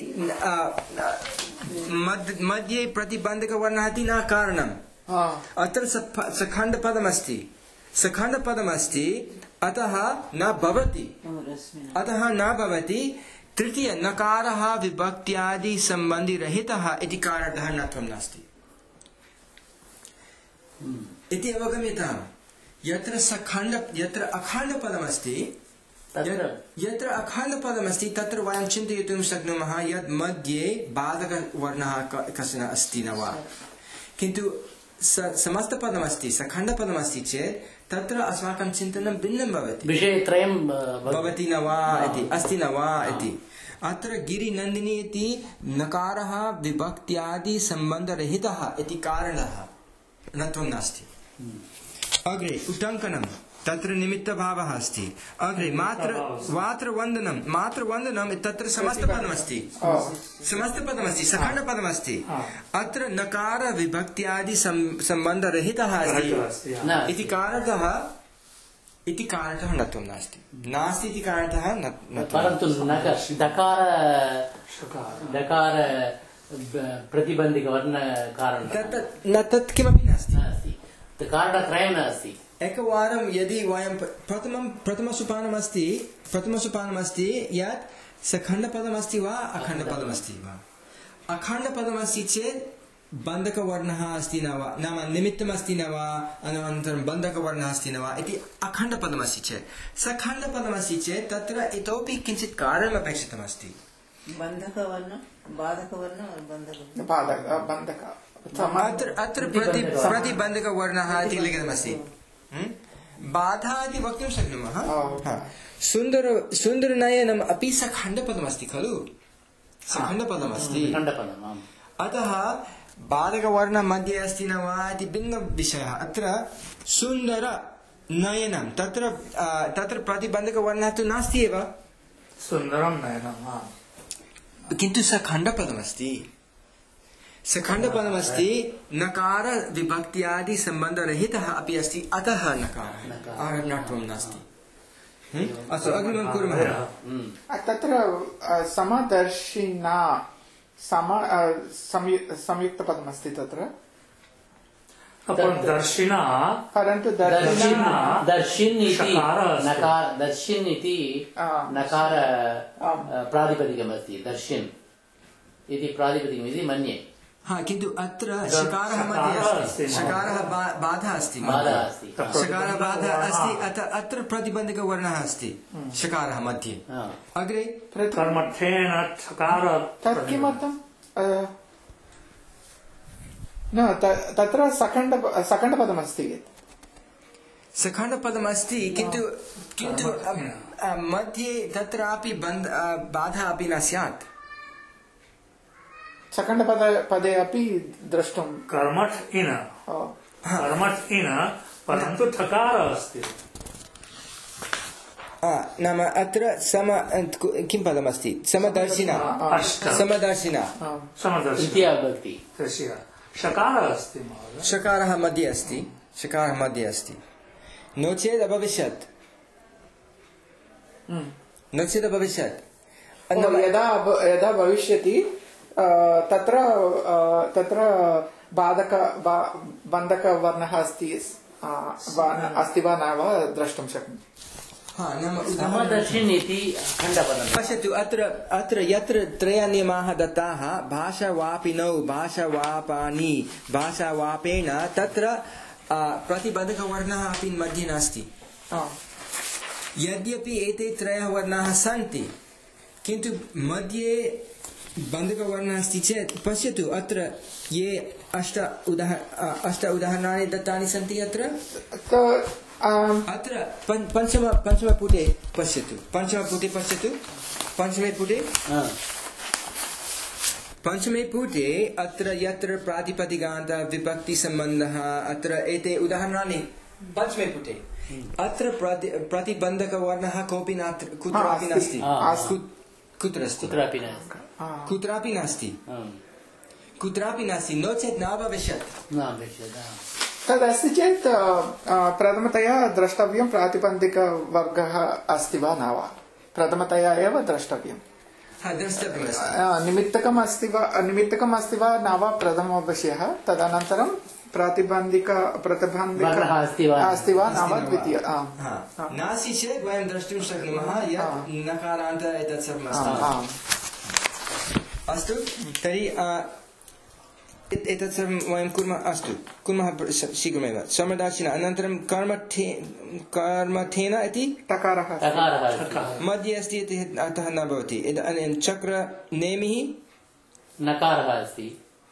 मध्ये प्रतिबन्धकवर्णः इति न कारणम् अत्र सखण्डपदमस्ति सखण्डपदमस्ति अतः न भवति अतः न भवति तृतीय नकारः विभक्त्यादि सम्बन्धिरहितः इति कारणतः नत्वं नास्ति इति अवगम्यताम् यत्र सखण्ड यत्र अखण्डपदमस्ति यत्र अखण्डपदमस्ति तत्र वयं चिन्तयितुं शक्नुमः यत् मध्ये बाधकवर्णः कश्चन अस्ति न वा किन्तु समस्तपदमस्ति सखण्डपदमस्ति चेत् तत्र अस्माकं चिन्तनं भिन्नं भवति विषयत्रयं भवति न वा इति अस्ति न वा इति अत्र गिरिनन्दिनी इति नकारः विभक्त्यादि सम्बन्धरहितः इति कारणतः नत्वं नास्ति अग्रे उट्टङ्कनं तत्र निमित्तभावः अस्ति अग्रे मात्र मातृवन्दनं मातृवन्दनं तत्र समस्तपदमस्ति समस्तपदमस्ति सखण्डपदमस्ति अत्र नकार विभक्त्यादि सम्बन्धरहितः अस्ति इति कारणतः इति कारणतः नत्वं नास्ति नास्ति इति कारणतः परन्तु दकार दकार प्रतिबन्धिकवर्ण कारणं न तत् किमपि नास्ति कारणत्रयं नास्ति एकवारं यदि वयं प्रथमं प्रथमसोपानमस्ति प्रथमसोपानमस्ति यत् सखण्डपदमस्ति वा अखण्डपदमस्ति वा अखण्डपदमस्ति चेत् बन्धकवर्णः अस्ति न वा नाम निमित्तमस्ति न वा अनन्तरं बन्धकवर्णः अस्ति न वा इति अखण्डपदमस्ति चेत् सखण्डपदमस्ति चेत् तत्र इतोपि किञ्चित् कारणम् अपेक्षितमस्ति बन्धकवर्ण बाधकवर्ण बन्धक बाधक बन्धक अत्र अत्र प्रति प्रतिबन्धकवर्णः इति लिखितमस्ति बाधा इति वक्तुं शक्नुमः सुन्दर सुन्दरनयनम् अपि सखण्डपदमस्ति खलु सखण्डपदमस्ति अतः बाधकवर्ण मध्ये अस्ति न वा इति भिन्नविषयः अत्र सुन्दरनयनं तत्र तत्र प्रतिबन्धकवर्णः तु नास्ति एव सुन्दरं नयनं किन्तु सखण्डपदमस्ति सखण्डपदमस्ति नकार विभक्त्यादि सम्बन्धरहितः अपि अस्ति अतः नकारः नत्वं नास्ति अस्तु अग्रिमं कुर्मः तत्र समदर्शिना सम संयुक्तपदमस्ति तत्र दर्शिना परन्तु दर्शिना दर्शिन् इति नकार दर्शिन् इति नकार प्रातिपदिकमस्ति दर्शिन् इति प्रातिपदिकमिति मन्ये हाँ किन्तु अत्र शकारः मध्ये अस्ति शकारः बाधः अस्ति शकारः बाधः अस्ति अत्र प्रतिबन्धकवर्णः अस्ति शकारः मध्ये अग्रे कर्मर्थेन ठकार तत् किमर्थं न तत्र सखण्ड सखण्डपदमस्ति सखण्डपदमस्ति किन्तु किन्तु मध्ये तत्रापि बन्ध बाधा अपि न स्यात् सखण्डपदे पदे अपि द्रष्टुं कर्मठ इन कर्मठ इन परन्तु ठकार अस्ति नाम अत्र सम किं पदमस्ति समदर्शिना समदर्शिना समदर्शिना शकार अस्ति शकारः मध्ये अस्ति शकारः मध्ये अस्ति नो चेत् अभविष्यत् नो चेत् अभविष्यत् यदा यदा भविष्यति तत्र तत्र बाधक बन्धकवर्णः अस्ति अस्ति वा न वा द्रष्टुं शक्नुमः समदर्शिन् इति खण्डपदं पश्यतु अत्र अत्र यत्र त्रयः नियमाः दत्ताः भाषावापिनौ भाषावापानि भाषावापेन तत्र प्रतिबन्धकवर्णः अपि मध्ये नास्ति यद्यपि एते त्रयः वर्णाः सन्ति किन्तु मध्ये बन्धकवर्णः अस्ति चेत् पश्यतु अत्र ये अष्ट उदाहर अष्ट उदाहरणानि दत्तानि सन्ति अत्र अत्र पञ्चम पञ्चमपुटे पश्यतु पञ्चमपुटे पश्यतु पञ्चमे पुटे पञ्चमे पुटे अत्र यत्र प्रातिपदिकान्त विभक्तिसम्बन्धः अत्र एते उदाहरणानि पञ्चमे पुटे अत्र प्रतिबन्धकवर्णः कोऽपि न कुत्रापि नास्ति कुत्र अस्ति कुत्रापि नास्ति कुत्रापि नास्ति कुत्रापि नास्ति नो चेत् न भविष्यत् न भविष्यत् तदस्ति चेत् प्रथमतया द्रष्टव्यं प्रातिपदिकवर्गः अस्ति वा न वा प्रथमतया एव द्रष्टव्यं निमित्तकम् अस्ति वा निमित्तकम् अस्ति वा न वा प्रथमविषयः तदनन्तरं प्रातिबन्धिक प्रतिबन्धिक अस्ति वा न वा द्वितीय नास्ति चेत् वयं द्रष्टुं शक्नुमः यत् नकारान्त एतत् सर्वम् अस्तु तर्हि एतत् सर्वं वयं कुर्मः अस्तु कुर्मः शीघ्रमेव समदर्शिना अनन्तरं कर्मठे कर्मठेन इति टकारः मध्ये अस्ति इति अतः न भवति चक्र नेमिः नकारः अस्ति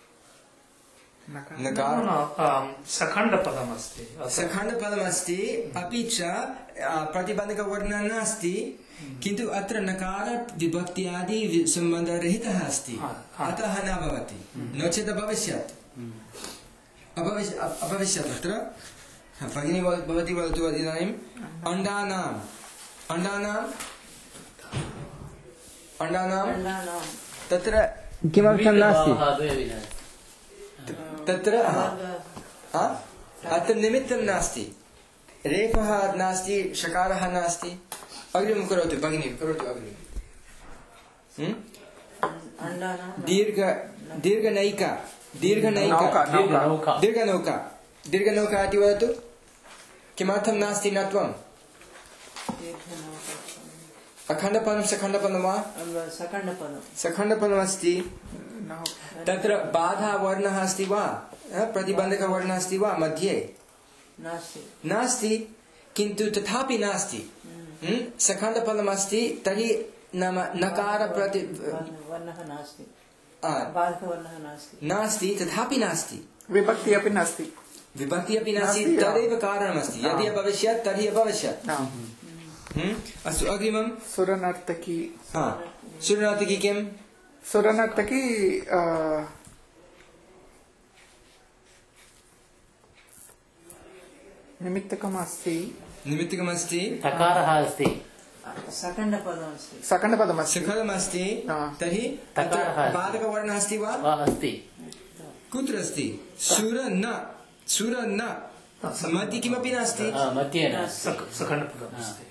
सखण्डपदमस्ति सखण्डपदमस्ति अपि च प्रतिबन्धकवर्णः नास्ति किन्तु अत्र नकार विभक्त्यादि सम्बन्धरहितः अस्ति अतः न भवति नो चेत् अभविष्यत् अभविष्यत् अत्र भगिनी भवती वदतु इदानीम् अण्डानाम् अण्डानाम् अण्डानाम् अण्डानां तत्र किमर्थं नास्ति तत्र हा? अत्र निमित्तं नास्ति रेफः नास्ति षकारः नास्ति अग्रिमं करोतु भगिनी करोतु अग्रिमं अण्डानां दीर्घ दीर्घनैका दीर्घनैका नौका दीर्घनौका दीर्घनौका इति वदतु किमर्थं नास्ति न त्वम् अखण्डपदं सखण्डपदं वा सकण्डपदं सखण्डपदमस्ति तत्र बाधावर्णः अस्ति वा प्रतिबन्धकवर्णः अस्ति वा मध्ये नास्ति नास्ति किन्तु तथापि नास्ति सखण्डपदमस्ति तर्हि नाम नकार प्रति वर्णः नास्ति आ, बाधकवर्णः नास्ति नास्ति तथापि नास्ति विभक्ति अपि नास्ति विभक्ति अपि नास्ति नास्ति, तदेव कारणमस्ति यदि अभविष्यत् तर्हि अभविष्यत् अस्तु अग्रिमं सुरनर्तकी हा सुरनर्तकी किं सुरनर्तकी निमित्तकमस्ति निमित्तकमस्ति तकारः अस्ति सकण्डपदमस्ति सकण्डपदमस्ति शिखरमस्ति तर्हि तकारः तत्र अस्ति। बाधकवर्णः अस्ति वा वा अस्ति कुत्र अस्ति सुर न सुर न मध्ये किमपि नास्ति आ, मध्ये न सकण्डपदमस्ति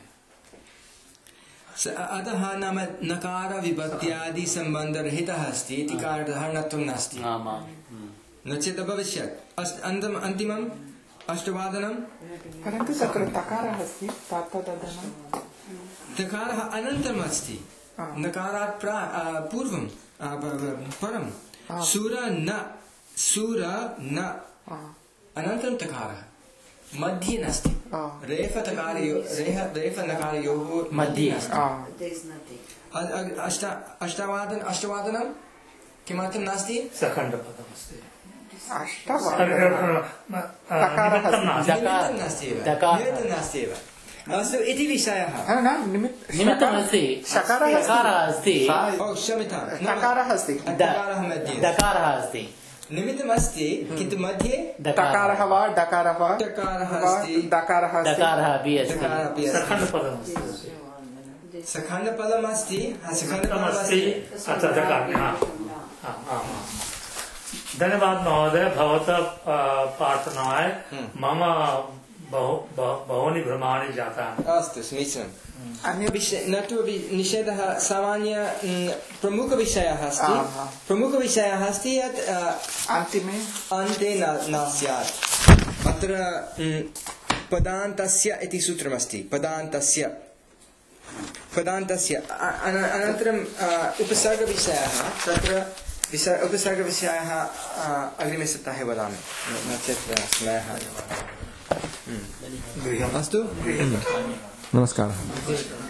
स- अतः नाम नकार विभक्त्यादि सम्बन्धरहितः अस्ति इति कारणतः नत्वं नास्ति आमां न चेत् अभविष्यत् अस्- अन्तम् अन्तिमम् अष्टवादनं परन्तु तत्र तकारः अस्ति तदनन्तरं तकारः अनन्तरम् अस्ति हा। नकारात् प्रा आ, पूर्वं आ, प- प- परं सुर न सुर न अनन्तरं तकारः मध्ये नास्ति हा। रेफ तकारयो रेह रेफ नकारयोः मध्ये नास्ति there is nothing अ- अ- अष्ट अष्टवादन अष्टवादनं किमर्थं नास्ति सकण्डपदमस्ति अष्टवादनं तकारः निमित्तं नास्ति निमित्तं नास्ति एव तकारः। निमित्तं नास्ति एव अस्तु इति विषयः न न निमित्त निमित्तमस्ति शकारः अस्ति। शकारः अस्ति ओ क्षम्यतां न, तकारः अस्ति द- तकारः मध्ये अस्ति। दकारः अस्ति निमित्तमस्ति किन्तु मध्ये तकारः वा डकारः वा टकारः वा अस्ति दकारः अस्ति दकारः अपि अस्ति टकारः अपि अस्ति सकण्डपदमस्ति सखण्डपदमस्ति हा, सकण्डपदमस्ति सखण्डपदमस्ति अत्र दकारः हा, हा, हा, हा। धन्यवाद महोदय भवतः अ, पाठनाय मम बहु बहु- बहूनि भ्रमाणि जातानि अस्तु समीचीनम् अन्य विषय न तु वि- निषेधः सामान्य म्, प्रमुखविषयः अस्ति आहा। प्रमुखविषयः अस्ति यत् अ, अन्तिमे अन्ते न न स्यात् अत्र म्, पदान्तस्य इति सूत्रमस्ति पदान्तस्य पदान्तस्य अ- अन- अनन्तरम् अ, उपसर्गविषयः तत्र विस उपसर्गविषयः अ, अग्रिमे सप्ताहे वदामि न- न चेत् समयः म्। अस्तु नमस्कारः